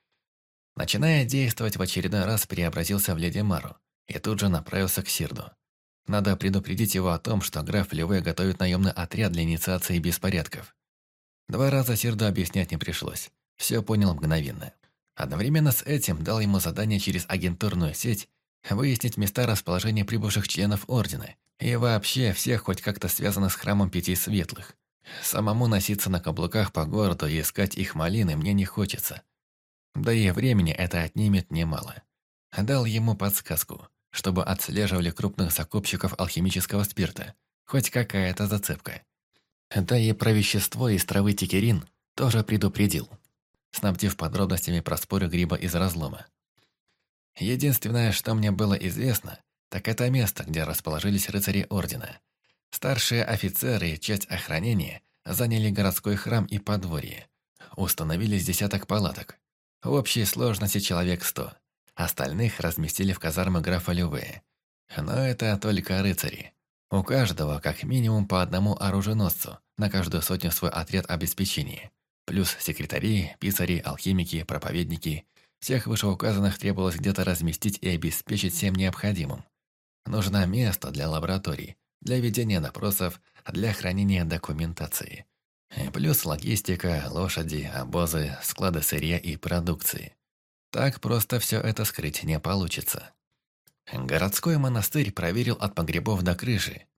Начиная действовать, в очередной раз преобразился в Леди Мару и тут же направился к Сирду. Надо предупредить его о том, что граф Леве готовит наемный отряд для инициации беспорядков. 2 раза Сирду объяснять не пришлось, все понял мгновенно. Одновременно с этим дал ему задание через агентурную сеть выяснить места расположения прибывших членов Ордена и вообще всех хоть как-то связанных с храмом 5 Светлых. Самому носиться на каблуках по городу и искать их малины мне не хочется. Да и времени это отнимет немало. Дал ему подсказку, чтобы отслеживали крупных закупщиков алхимического спирта, хоть какая-то зацепка. Да и про вещество из травы тикерин тоже предупредил, снабдив подробностями про споры гриба из разлома. Единственное, что мне было известно, так это место, где расположились рыцари Ордена. Старшие офицеры и часть охранения заняли городской храм и подворье. Установились десяток палаток. В общей сложности человек 100. Остальных разместили в казармы графа Люве. Но это только рыцари. У каждого как минимум по 1 оруженосцу, на каждую сотню свой отряд обеспечения. Плюс секретари, писари, алхимики, проповедники. Всех вышеуказанных требовалось где-то разместить и обеспечить всем необходимым. Нужно место для лабораторий, для ведения допросов, для хранения документации. Плюс логистика, лошади, обозы, склады сырья и продукции. Так просто все это скрыть не получится. Городской монастырь проверил от погребов до крыши.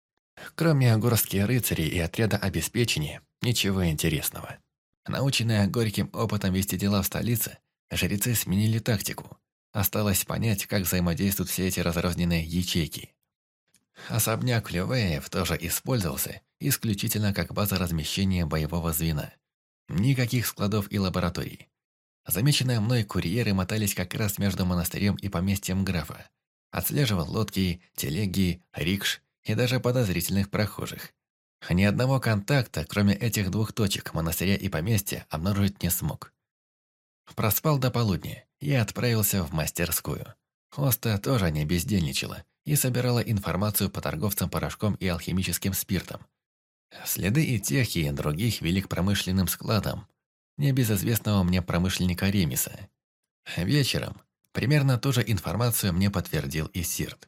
Кроме горстки рыцарей и отряда обеспечения, ничего интересного. Наученные горьким опытом вести дела в столице, жрецы сменили тактику. Осталось понять, как взаимодействуют все эти разрозненные ячейки. Особняк Лювеев тоже использовался исключительно как база размещения боевого звена. Никаких складов и лабораторий. Замеченные мной курьеры мотались как раз между монастырем и поместьем графа. Отслеживал лодки, телеги, рикш и даже подозрительных прохожих. Ни одного контакта, кроме этих двух точек, монастыря и поместья, обнаружить не смог. Проспал до полудня и отправился в мастерскую. Оста тоже не бездельничала и собирала информацию по торговцам порошком и алхимическим спиртом. Следы и тех, и других вели к промышленным складам, небезызвестного мне промышленника Ремиса. Вечером примерно ту же информацию мне подтвердил и Сирт.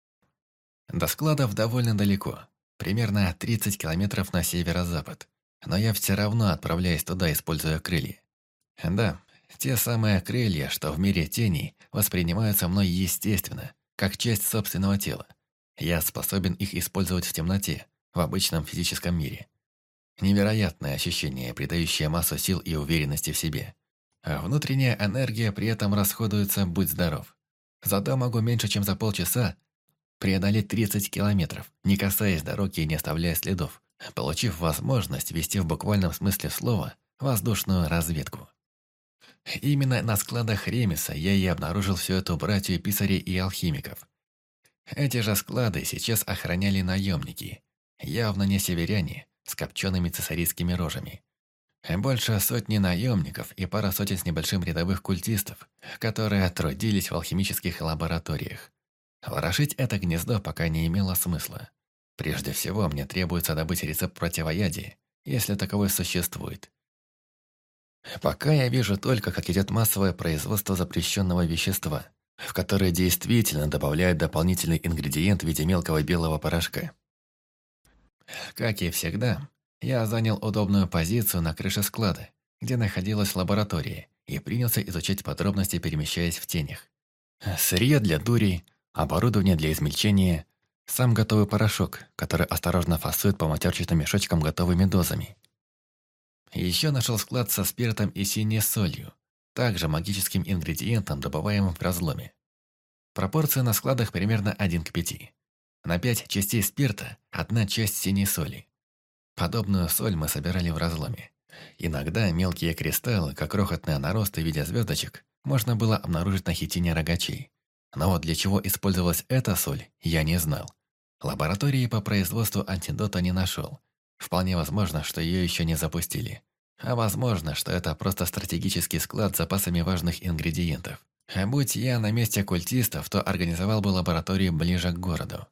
До складов довольно далеко, примерно 30 километров на северо-запад, но я все равно отправляюсь туда, используя крылья. Да, те самые крылья, что в мире теней воспринимаются мной естественно, как часть собственного тела. Я способен их использовать в темноте, в обычном физическом мире. Невероятное ощущение, придающее массу сил и уверенности в себе. А внутренняя энергия при этом расходуется, будь здоров. Зато могу меньше, чем за полчаса преодолеть 30 километров, не касаясь дороги и не оставляя следов, получив возможность вести в буквальном смысле слова воздушную разведку. Именно на складах Ремиса я и обнаружил всю эту братью писарей и алхимиков. Эти же склады сейчас охраняли наемники, явно не северяне, с копчеными цесарийскими рожами. Больше сотни наемников и пара сотен с небольшим рядовых культистов, которые трудились в алхимических лабораториях. Ворошить это гнездо пока не имело смысла. Прежде всего, мне требуется добыть рецепт противоядия, если таковой существует. Пока я вижу только, как идет массовое производство запрещенного вещества, в которое действительно добавляют дополнительный ингредиент в виде мелкого белого порошка. Как и всегда, я занял удобную позицию на крыше склада, где находилась лаборатория, и принялся изучать подробности, перемещаясь в тенях. Сырье для дури, оборудование для измельчения, сам готовый порошок, который осторожно фасует по матерчатым мешочкам готовыми дозами. Еще нашел склад со спиртом и синей солью, также магическим ингредиентом, добываемым в разломе. Пропорции на складах примерно 1:5. На 5 частей спирта – 1 часть синей соли. Подобную соль мы собирали в разломе. Иногда мелкие кристаллы, как крохотные наросты в виде звездочек, можно было обнаружить на хитине рогачей. Но вот для чего использовалась эта соль, я не знал. Лаборатории по производству антидота не нашел. Вполне возможно, что ее еще не запустили. А возможно, что это просто стратегический склад с запасами важных ингредиентов. А будь я на месте культистов, то организовал бы лабораторию ближе к городу.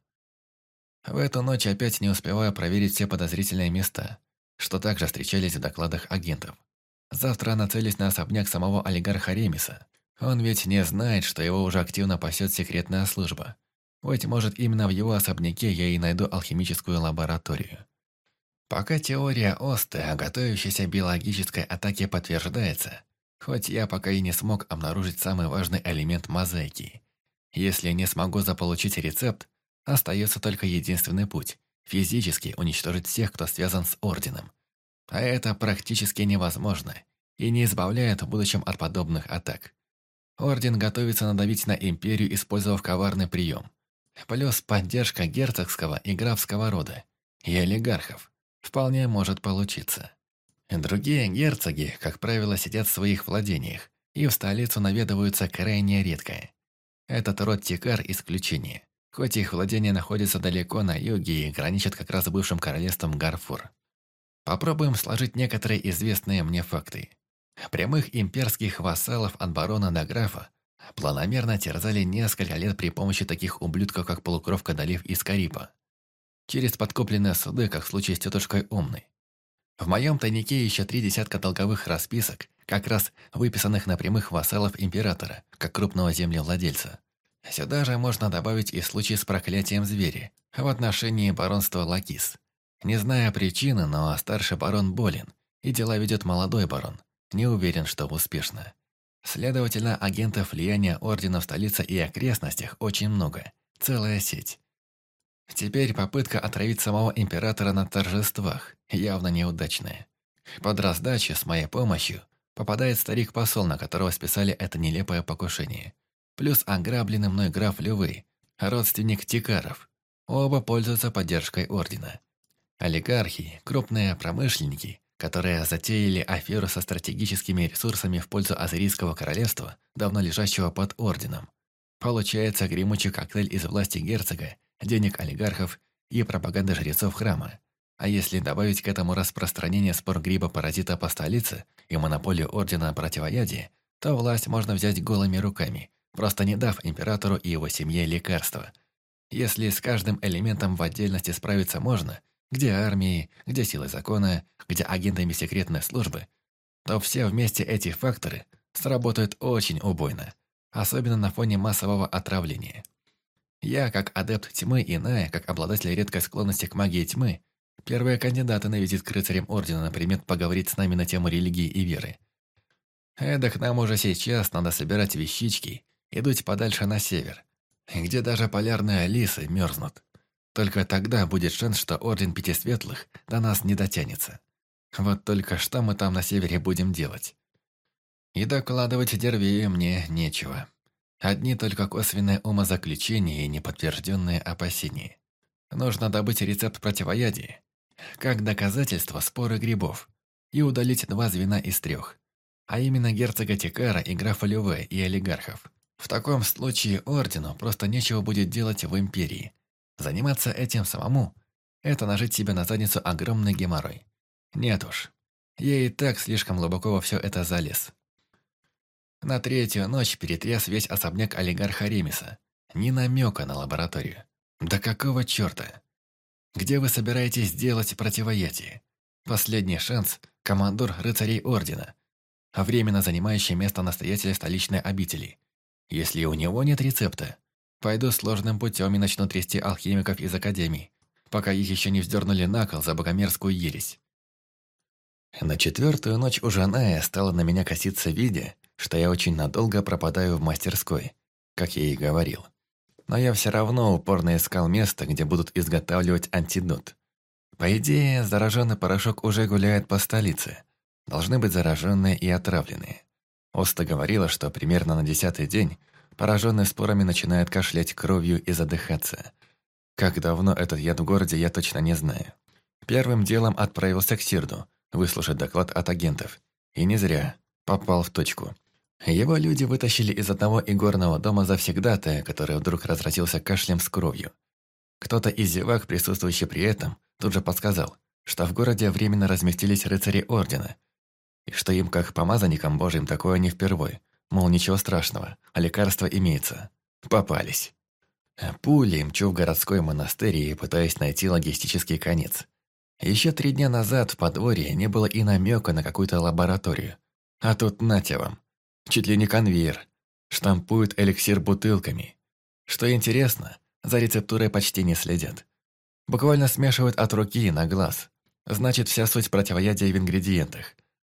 В эту ночь опять не успеваю проверить все подозрительные места, что также встречались в докладах агентов. Завтра нацелюсь на особняк самого олигарха Ремиса. Он ведь не знает, что его уже активно пасет секретная служба. Быть может, именно в его особняке я и найду алхимическую лабораторию. Пока теория Осты о готовящейся биологической атаке подтверждается, хоть я пока и не смог обнаружить самый важный элемент мозаики. Если не смогу заполучить рецепт, остается только единственный путь – физически уничтожить всех, кто связан с Орденом. А это практически невозможно и не избавляет в будущем от подобных атак. Орден готовится надавить на Империю, использовав коварный прием. Плюс поддержка герцогского и графского рода и олигархов. Вполне может получиться. Другие герцоги, как правило, сидят в своих владениях и в столицу наведываются крайне редко. Этот род Тикар – исключение. Хоть их владения находятся далеко на юге и граничат как раз с бывшим королевством Гарфур. Попробуем сложить некоторые известные мне факты. Прямых имперских вассалов от барона до графа планомерно терзали несколько лет при помощи таких ублюдков, как полукровка Далив из Карипа. Через подкупленные суды, как в случае с тетушкой Умной. В моем тайнике еще 3 десятка долговых расписок, как раз выписанных на прямых вассалов императора, как крупного землевладельца. Сюда же можно добавить и случай с проклятием зверя в отношении баронства Лакис. Не зная причины, но старший барон болен, и дела ведет молодой барон. Не уверен, что успешно. Следовательно, агентов влияния Ордена в столице и окрестностях очень много. Целая сеть. Теперь попытка отравить самого императора на торжествах явно неудачная. Под раздачу с моей помощью попадает старик-посол, на которого списали это нелепое покушение. Плюс ограбленный мной граф Лювей, родственник Тикаров. Оба пользуются поддержкой ордена. Олигархи, крупные промышленники, которые затеяли аферу со стратегическими ресурсами в пользу Ассирийского королевства, давно лежащего под орденом. Получается гремучий коктейль из власти герцога, денег олигархов и пропаганды жрецов храма. А если добавить к этому распространение спор гриба-паразита по столице и монополию ордена на противоядие, то власть можно взять голыми руками, просто не дав императору и его семье лекарства. Если с каждым элементом в отдельности справиться можно, где армии, где силы закона, где агентами секретной службы, то все вместе эти факторы сработают очень убойно, особенно на фоне массового отравления. Я, как адепт тьмы и Ная, как обладатель редкой склонности к магии тьмы, первые кандидаты на визит к рыцарям ордена на предмет поговорить с нами на тему религии и веры. Эдак нам уже сейчас надо собирать вещички и дуть подальше на север, где даже полярные лисы мерзнут. Только тогда будет шанс, что Орден Пяти Светлых до нас не дотянется. Вот только что мы там на севере будем делать? И докладывать Дервею мне нечего. Одни только косвенные умозаключения и неподтвержденные опасения. Нужно добыть рецепт противоядия, как доказательство споры грибов, и удалить 2 звена из 3, а именно герцога Тикара и графа Люве и олигархов. В таком случае Ордену просто нечего будет делать в Империи. Заниматься этим самому – это нажить себе на задницу огромный геморрой. Нет уж, я и так слишком глубоко во все это залез. На 3-ю ночь перетряс весь особняк олигарха Ремиса. Ни намека на лабораторию. Да какого черта? Где вы собираетесь делать противоядие? Последний шанс – командор рыцарей Ордена, временно занимающий место настоятеля столичной обители. Если у него нет рецепта, пойду сложным путем и начну трясти алхимиков из академии, пока их еще не вздернули на кол за богомерзкую ересь. На 4-ю ночь уже Ная стала на меня коситься, видя, что я очень надолго пропадаю в мастерской, как я и говорил. Но я все равно упорно искал место, где будут изготавливать антидот. По идее, зараженный порошок уже гуляет по столице. Должны быть зараженные и отравленные. Оста говорила, что примерно на 10-й день пораженный спорами начинает кашлять кровью и задыхаться. Как давно этот яд в городе, я точно не знаю. Первым делом отправился к Сирду, выслушать доклад от агентов. И не зря. Попал в точку. Его люди вытащили из одного игорного дома завсегдатая, который вдруг разразился кашлем с кровью. Кто-то из зевак, присутствующий при этом, тут же подсказал, что в городе временно разместились рыцари Ордена, и что им, как помазанникам Божьим, такое не впервой. Мол, ничего страшного, а лекарство имеется. Попались. Пулей мчу в городской монастырь и пытаюсь найти логистический конец. Еще 3 дня назад в подворье не было и намека на какую-то лабораторию. А тут нате вам. Чуть ли не конвейер. Штампуют эликсир бутылками. Что интересно, за рецептурой почти не следят. Буквально смешивают от руки на глаз. Значит, вся суть противоядия в ингредиентах.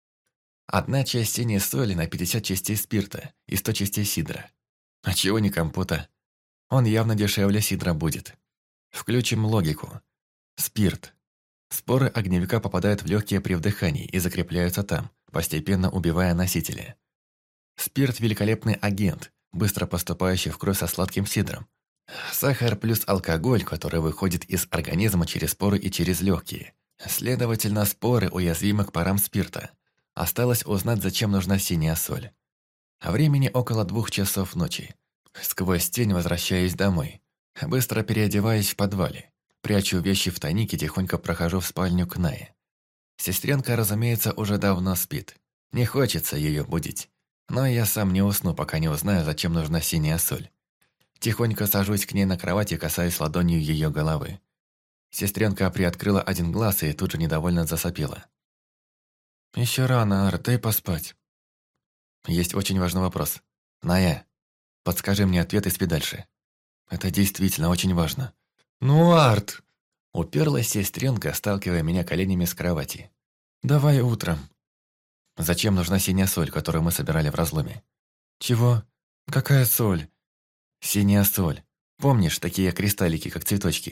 1 часть синей соли на 50 частей спирта и 100 частей сидра. А чего не компота? Он явно дешевле сидра будет. Включим логику. Спирт. Споры огневика попадают в легкие при вдыхании и закрепляются там, постепенно убивая носителя. Спирт – великолепный агент, быстро поступающий в кровь со сладким сидром. Сахар плюс алкоголь, который выходит из организма через споры и через легкие. Следовательно, споры уязвимы к парам спирта. Осталось узнать, зачем нужна синяя соль. Времени около 2 часов ночи. Сквозь тень возвращаюсь домой. Быстро переодеваюсь в подвале. Прячу вещи в тайник и тихонько прохожу в спальню к Нае. Сестренка, разумеется, уже давно спит. Не хочется ее будить. Но я сам не усну, пока не узнаю, зачем нужна синяя соль. Тихонько сажусь к ней на кровать и касаюсь ладонью ее головы. Сестренка приоткрыла 1 глаз и тут же недовольно засопела. «Еще рано, Арт, дай поспать». «Есть очень важный вопрос. Ная, подскажи мне ответ и спи дальше. Это действительно очень важно». «Ну, Арт!» Уперлась сестренка, сталкивая меня коленями с кровати. «Давай утром». «Зачем нужна синяя соль, которую мы собирали в разломе?» «Чего? Какая соль?» «Синяя соль. Помнишь, такие кристаллики, как цветочки?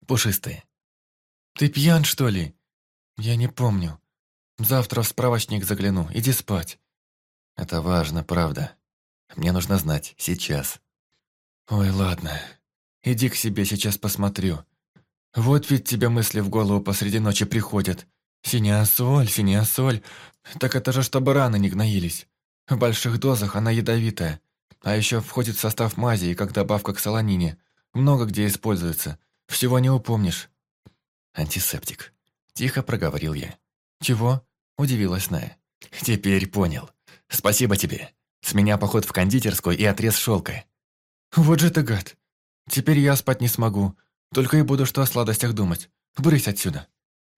Пушистые. «Ты пьян, что ли?» «Я не помню. Завтра в справочник загляну. Иди спать». Это важно, правда. Мне нужно знать. Сейчас. «Ой, ладно. Иди к себе, сейчас посмотрю. Вот ведь тебе мысли в голову посреди ночи приходят. Синяя соль. Так это же чтобы раны не гноились. В больших дозах она ядовитая. А еще входит в состав мази и как добавка к солонине. Много где используется. Всего не упомнишь». Антисептик. Тихо проговорил я. «Чего?» – удивилась Ная. «Теперь понял. Спасибо тебе. С меня поход в кондитерскую и отрез шелка». «Вот же ты гад. Теперь я спать не смогу. Только и буду что о сладостях думать. Брысь отсюда».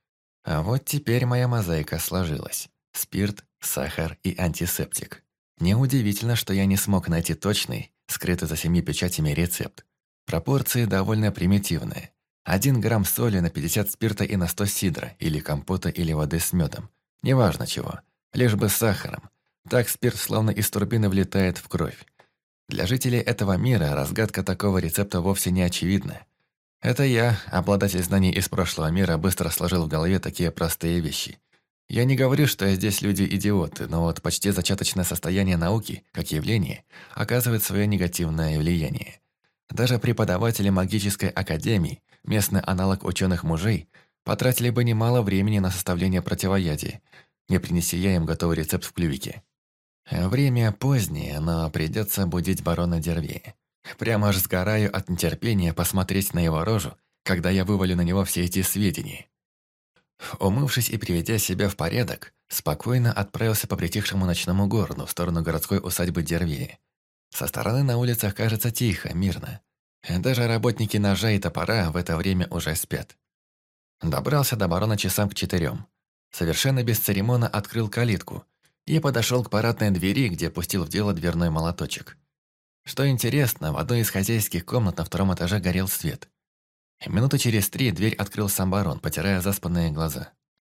А вот теперь моя мозаика сложилась. Спирт, сахар и антисептик. Неудивительно, что я не смог найти точный, скрытый за 7 печатями рецепт. Пропорции довольно примитивные. 1 грамм соли на 50 спирта и на 100 сидра, или компота, или воды с медом. Неважно чего, лишь бы с сахаром. Так спирт словно из турбины влетает в кровь. Для жителей этого мира разгадка такого рецепта вовсе не очевидна. Это я, обладатель знаний из прошлого мира, быстро сложил в голове такие простые вещи. Я не говорю, что здесь люди идиоты, но вот почти зачаточное состояние науки, как явление, оказывает свое негативное влияние. Даже преподаватели магической академии, местный аналог ученых-мужей, потратили бы немало времени на составление противоядия, не принеся я им готовый рецепт в клювике. Время позднее, но придется будить барона Дервея. Прямо аж сгораю от нетерпения посмотреть на его рожу, когда я вывалю на него все эти сведения. Умывшись и приведя себя в порядок, спокойно отправился по притихшему ночному городу в сторону городской усадьбы Дервея. Со стороны на улицах кажется тихо, мирно. Даже работники ножа и топора в это время уже спят. Добрался до барона часам к 4. Совершенно бесцеремонно открыл калитку и подошел к парадной двери, где пустил в дело дверной молоточек. Что интересно, в одной из хозяйских комнат на 2 этаже горел свет. Минуты через 3 дверь открыл сам барон, потирая заспанные глаза.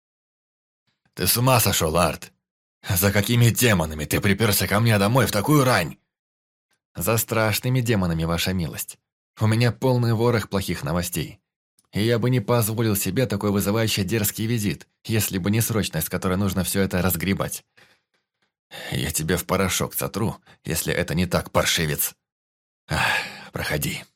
«Ты с ума сошел, Арт? За какими демонами ты приперся ко мне домой в такую рань?» «За страшными демонами, ваша милость. У меня полный ворох плохих новостей. И я бы не позволил себе такой вызывающий дерзкий визит, если бы не срочность, с которой нужно все это разгребать. Я тебе в порошок сотру, если это не так, паршивец. Проходи».